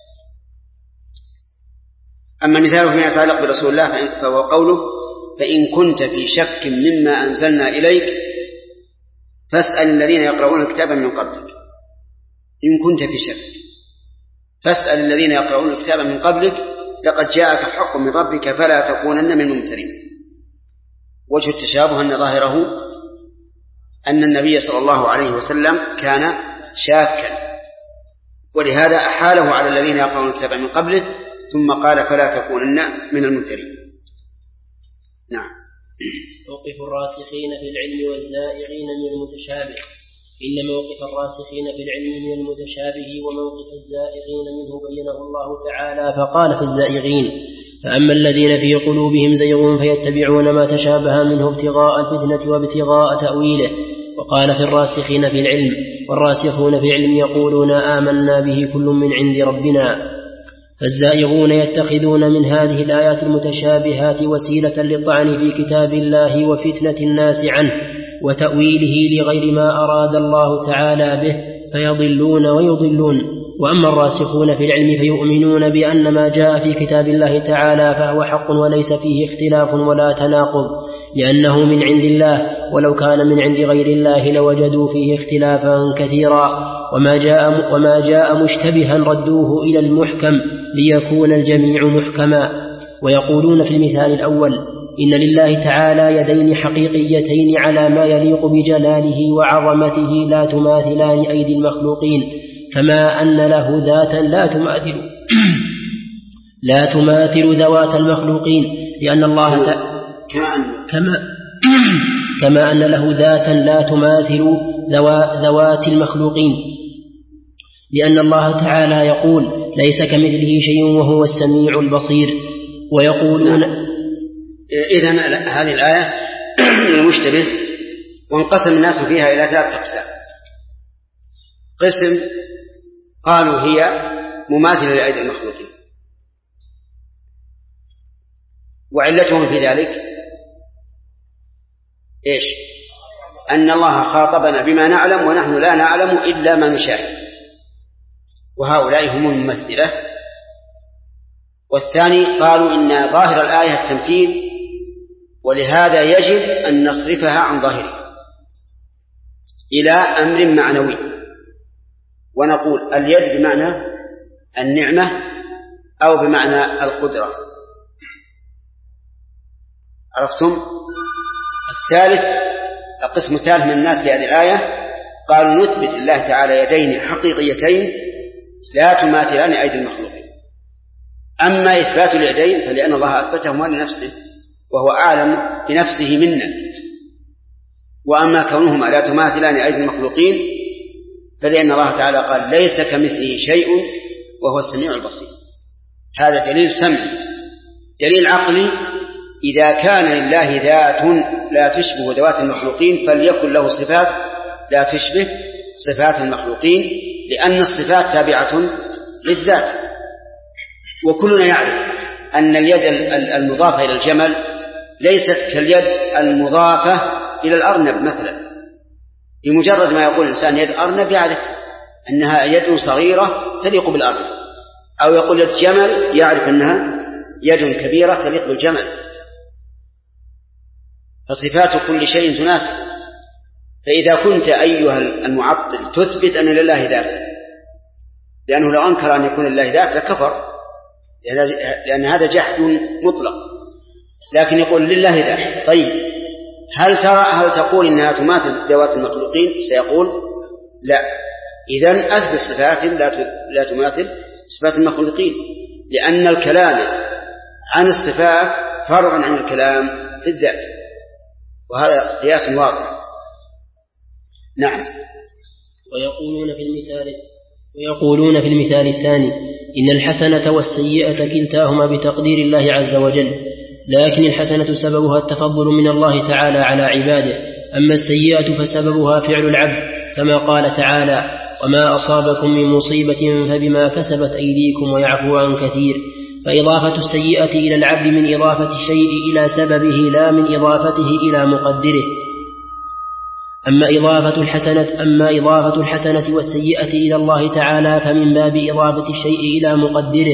أما مثاله فيما يتعلق برسول الله فهو قوله فإن كنت في شك مما أنزلنا إليك فاسأل الذين يقرؤون الكتاب من قبلك. إن كنت في شك فاسأل الذين يقرؤون الكتاب من قبلك لقد جاءك الحق من ربك فلا تكونن من الممترين. وجه التشابه أن ظاهره أن النبي صلى الله عليه وسلم كان شاكا، ولهذا أحاله على الذين يقرؤون الكتاب من قبله ثم قال فلا تكونن من الممترين. نعم. موقف الراسخين في العلم والزائغين من المتشابه. إن موقف الراسخين في العلم من المتشابه وموقف الزائغين منه بينه الله تعالى فقال في الزائغين فأما الذين في قلوبهم زيغ فيتبعون ما تشابه منه ابتغاء الفتنة وابتغاء تأويله. وقال في الراسخين في العلم والراسخون في العلم يقولون آمنا به كل من عند ربنا. فالزائغون يتخذون من هذه الآيات المتشابهات وسيلة للطعن في كتاب الله وفتنة الناس عنه وتأويله لغير ما أراد الله تعالى به فيضلون ويضلون. وأما الراسخون في العلم فيؤمنون بأن ما جاء في كتاب الله تعالى فهو حق وليس فيه اختلاف ولا تناقض لأنه من عند الله، ولو كان من عند غير الله لوجدوا فيه اختلافا كثيرا. وما جاء مشتبها ردوه إلى المحكم ليكون الجميع محكما. ويقولون في المثال الأول إن لله تعالى يدين حقيقيتين على ما يليق بجلاله وعظمته لا تماثلان أيدي المخلوقين، كما أن له ذاتا لا تماثل ذوات المخلوقين لأن الله كما أن له ذاتا لا تماثل ذوات المخلوقين لأن الله تعالى يقول ليس كمثله شيء وهو السميع البصير. ويقولون إذن هذه الآية المشتبه وانقسم الناس فيها إلى 3 أقسام. قسم قالوا هي مماثلة لأيدي المخلوقين، وعلتهم في ذلك أن الله خاطبنا بما نعلم ونحن لا نعلم إلا ما نشاهد، وهؤلاء هم الممثلة. والثاني قالوا إن ظاهر الآية التمثيل ولهذا يجب أن نصرفها عن ظاهره إلى أمر معنوي، ونقول اليد بمعنى النعمة أو بمعنى القدرة. عرفتم؟ القسم الثالث من الناس بهذه الآية قالوا نثبت الله تعالى يدين حقيقيتين لا تماثلان أيدي المخلوقين. أما إثبات اليدين فلأن الله أثبتهما لنفسه وهو أعلم بنفسه منا، وأما كونهما لا تماثلان أيدي المخلوقين فلأن الله تعالى قال ليس كمثله شيء وهو السميع البصير. هذا دليل سمعي. دليل عقلي إذا كان لله ذات لا تشبه ذوات المخلوقين فليكن له صفات لا تشبه صفات المخلوقين، لأن الصفات تابعة للذات. وكلنا يعرف أن اليد المضافة إلى الجمل ليست كاليد المضافة إلى الأرنب مثلا. بمجرد ما يقول الإنسان يد أرنب يعرف أنها يد صغيرة تليق بالأرنب، أو يقول يد جمل يعرف أنها يد كبيرة تليق بالجمل. فصفات كل شيء تناسب. فإذا كنت أيها المعطل تثبت أن لله ذات، لأنه لو أنكر أن يكون لله ذات لكفر، لأن هذا جحد مطلق. لكن يقول لله ذات، طيب هل تقول إنها تماثل ذوات المخلوقين؟ سيقول لا. إذن أثبت صفات لا تماثل صفات المخلوقين، لأن الكلام عن الصفات فرع عن الكلام في الذات، وهذا قياس واضح. نعم. ويقولون في المثال الثاني إن الحسنة والسيئة كلتاهما بتقدير الله عز وجل، لكن الحسنة سببها التفضل من الله تعالى على عباده، أما السيئة فسببها فعل العبد، كما قال تعالى: وما أصابكم من مصيبة فبما كسبت أيديكم ويعفو عن كثير. فإضافة السيئة إلى العبد من إضافة الشيء إلى سببه لا من إضافته إلى مقدره. أما إضافة الحسنة والسيئة إلى الله تعالى فمن باب إضافة الشيء إلى مقدره،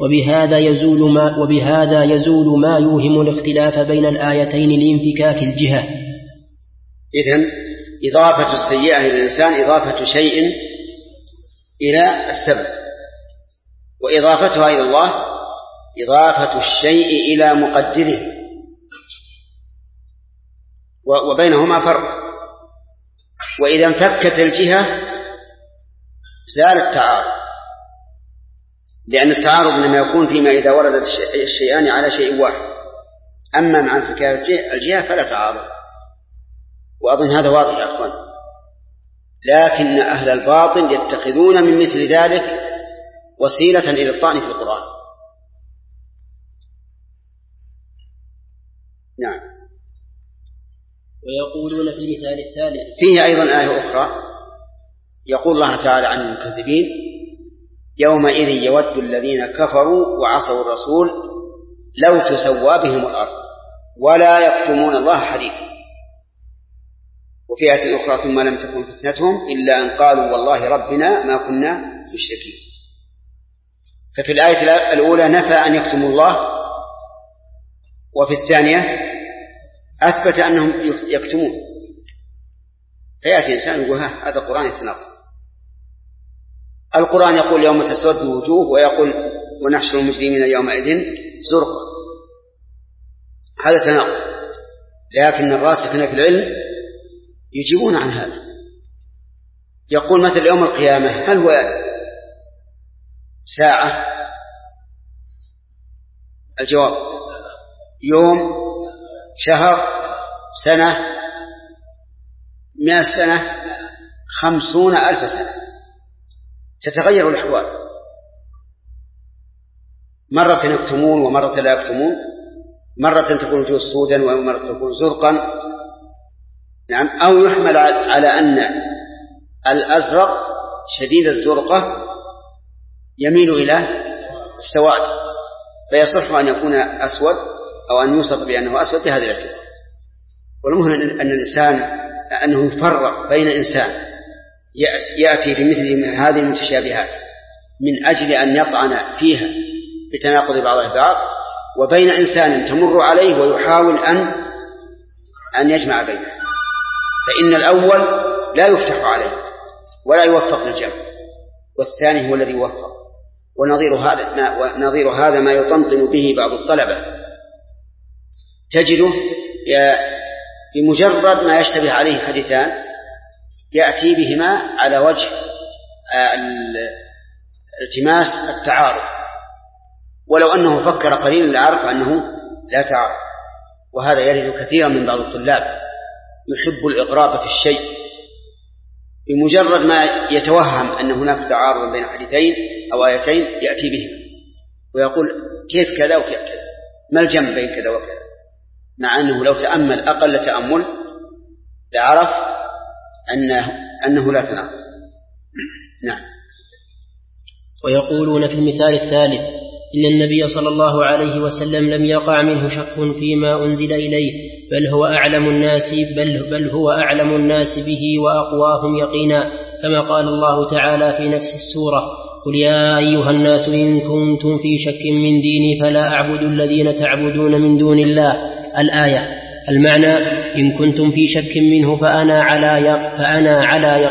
وبهذا يزول ما يوهم الاختلاف بين الآيتين لانفكاك الجهة. إذن إضافة السيئة إلى الإنسان إضافة شيء إلى السبب، وإضافتها إلى الله إضافة الشيء إلى مقدره، وبينهما فرق. وإذا انفكت الجهة زال التعارض، لأن التعارض إنما يكون فيما إذا وردت الشيئان على شيء واحد، أما مع انفكاك الجهة فلا تعارض. وأظن هذا واضح يا أخوان. لكن أهل الباطل يتخذون من مثل ذلك وسيلة إلى الطعن في القرآن. نعم. ويقولون في المثال الثالث فيه أيضا آية أخرى يقول الله تعالى عن المكذبين: يومئذ يود الذين كفروا وعصوا الرسول لو تسوى بهم الأرض ولا يكتمون الله حديثا. وفي آية أخرى: ثم لم تكن فتنتهم إلا أن قالوا والله ربنا ما كنا مشركين. ففي الآية الأولى نفى أن يكتموا الله، وفي الثانية أثبت أنهم يكتمون. فيأتي إنسان يقول هذا القرآن يتناقض. القرآن يقول يوم تسود الوجوه، ويقول ونحشر المجرمين يومئذ زرقا. هذا تناقض. لكن الراسخين في العلم يجيبون عن هذا. يقول مثل يوم القيامة هل هو ساعة؟ الجواب: يوم، شهر، سنة، 100 سنة، 50,000 سنة. تتغير الأحوال، مرة يكتمون ومرة لا يكتمون، مرة تكون الوجوه سودا ومرة تكون زرقا. نعم. أو يحمل على أن الأزرق شديد الزرقة يميل إلى السواد، فيصح أن يكون أسود أو أن يوصف بأنه أسود بهذا الاعتبار. والمهم أن الإنسان أنه يفرق بين إنسان يأتي بمثل هذه المتشابهات من أجل أن يطعن فيها بتناقض بعضها البعض، وبين إنسان تمر عليه ويحاول أن يجمع بينه. فإن الأول لا يفتح عليه ولا يوفق للجمع، والثاني هو الذي يوفق. ونظير هذا ما يطمطم به بعض الطلبة، تجده بمجرد ما يشتبه عليه حديثان يأتي بهما على وجه التماس التعارض، ولو أنه فكر قليلا لعرف أنه لا تعارض. وهذا يرد كثيرا من بعض الطلاب، يحب الإغراب في الشيء، بمجرد ما يتوهم أن هناك تعارض بين حديثين أو آيتين يأتي بهما ويقول كيف كذا وكيف كذا، ما الجمع بين كذا وكذا، مع أنه لو تأمل أقل تأمل لعرف أنه لا تناقض. نعم. ويقولون في المثال الثالث إن النبي صلى الله عليه وسلم لم يقع منه شك فيما أنزل إليه، بل هو أعلم الناس به وأقواهم يقينا، كما قال الله تعالى في نفس السورة: قل يا أيها الناس إن كنتم في شك من ديني فلا أعبد الذين تعبدون من دون الله. الآية. المعنى: إن كنتم في شك منه فأنا على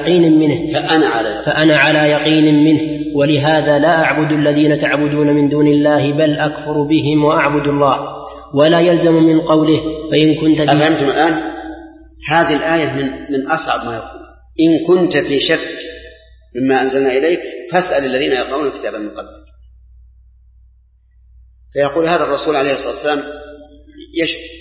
يقين منه، ولهذا لا أعبد الذين تعبدون من دون الله بل أكفر بهم وأعبد الله. ولا يلزم من قوله فإن كنت أفهمتم الآن؟ هذه الآية من أصعب ما يكون. إن كنت في شك مما أنزلنا إليك فاسأل الذين يقرؤون الكتاب من قبلك. فيقول هذا الرسول عليه الصلاة والسلام يشك.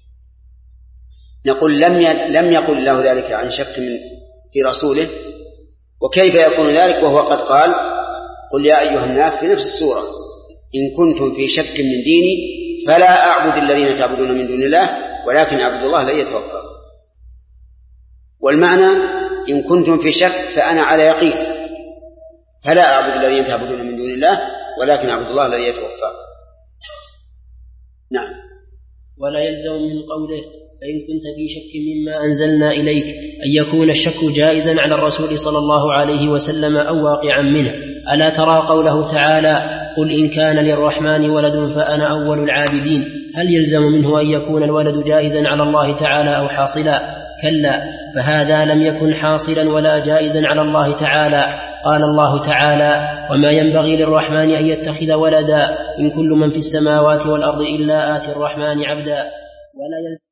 نقول لم يقل الله ذلك عن شك في رسوله، وكيف يكون ذلك وهو قد قال قل يا أيها الناس في نفس السورة إن كنتم في شك من ديني فلا أعبد الذين تعبدون من دون الله ولكن أعبد الله الذي يتوفى. والمعنى إن كنتم في شك فأنا على يقين، فلا أعبد الذين تعبدون من دون الله ولكن أعبد الله الذي يتوفى. نعم. ولا يلزم من قوله فإن كنت في شك مما أنزلنا إليك أن يكون الشك جائزا على الرسول صلى الله عليه وسلم أو واقعا منه. ألا ترى قوله تعالى قل إن كان للرحمن ولد فأنا أول العابدين؟ هل يلزم منه أن يكون الولد جائزا على الله تعالى أو حاصلا؟ كلا، فهذا لم يكن حاصلا ولا جائزا على الله تعالى. قال الله تعالى وما ينبغي للرحمن أن يتخذ ولدا إن كل من في السماوات والأرض إلا آتي الرحمن عبدا. ولا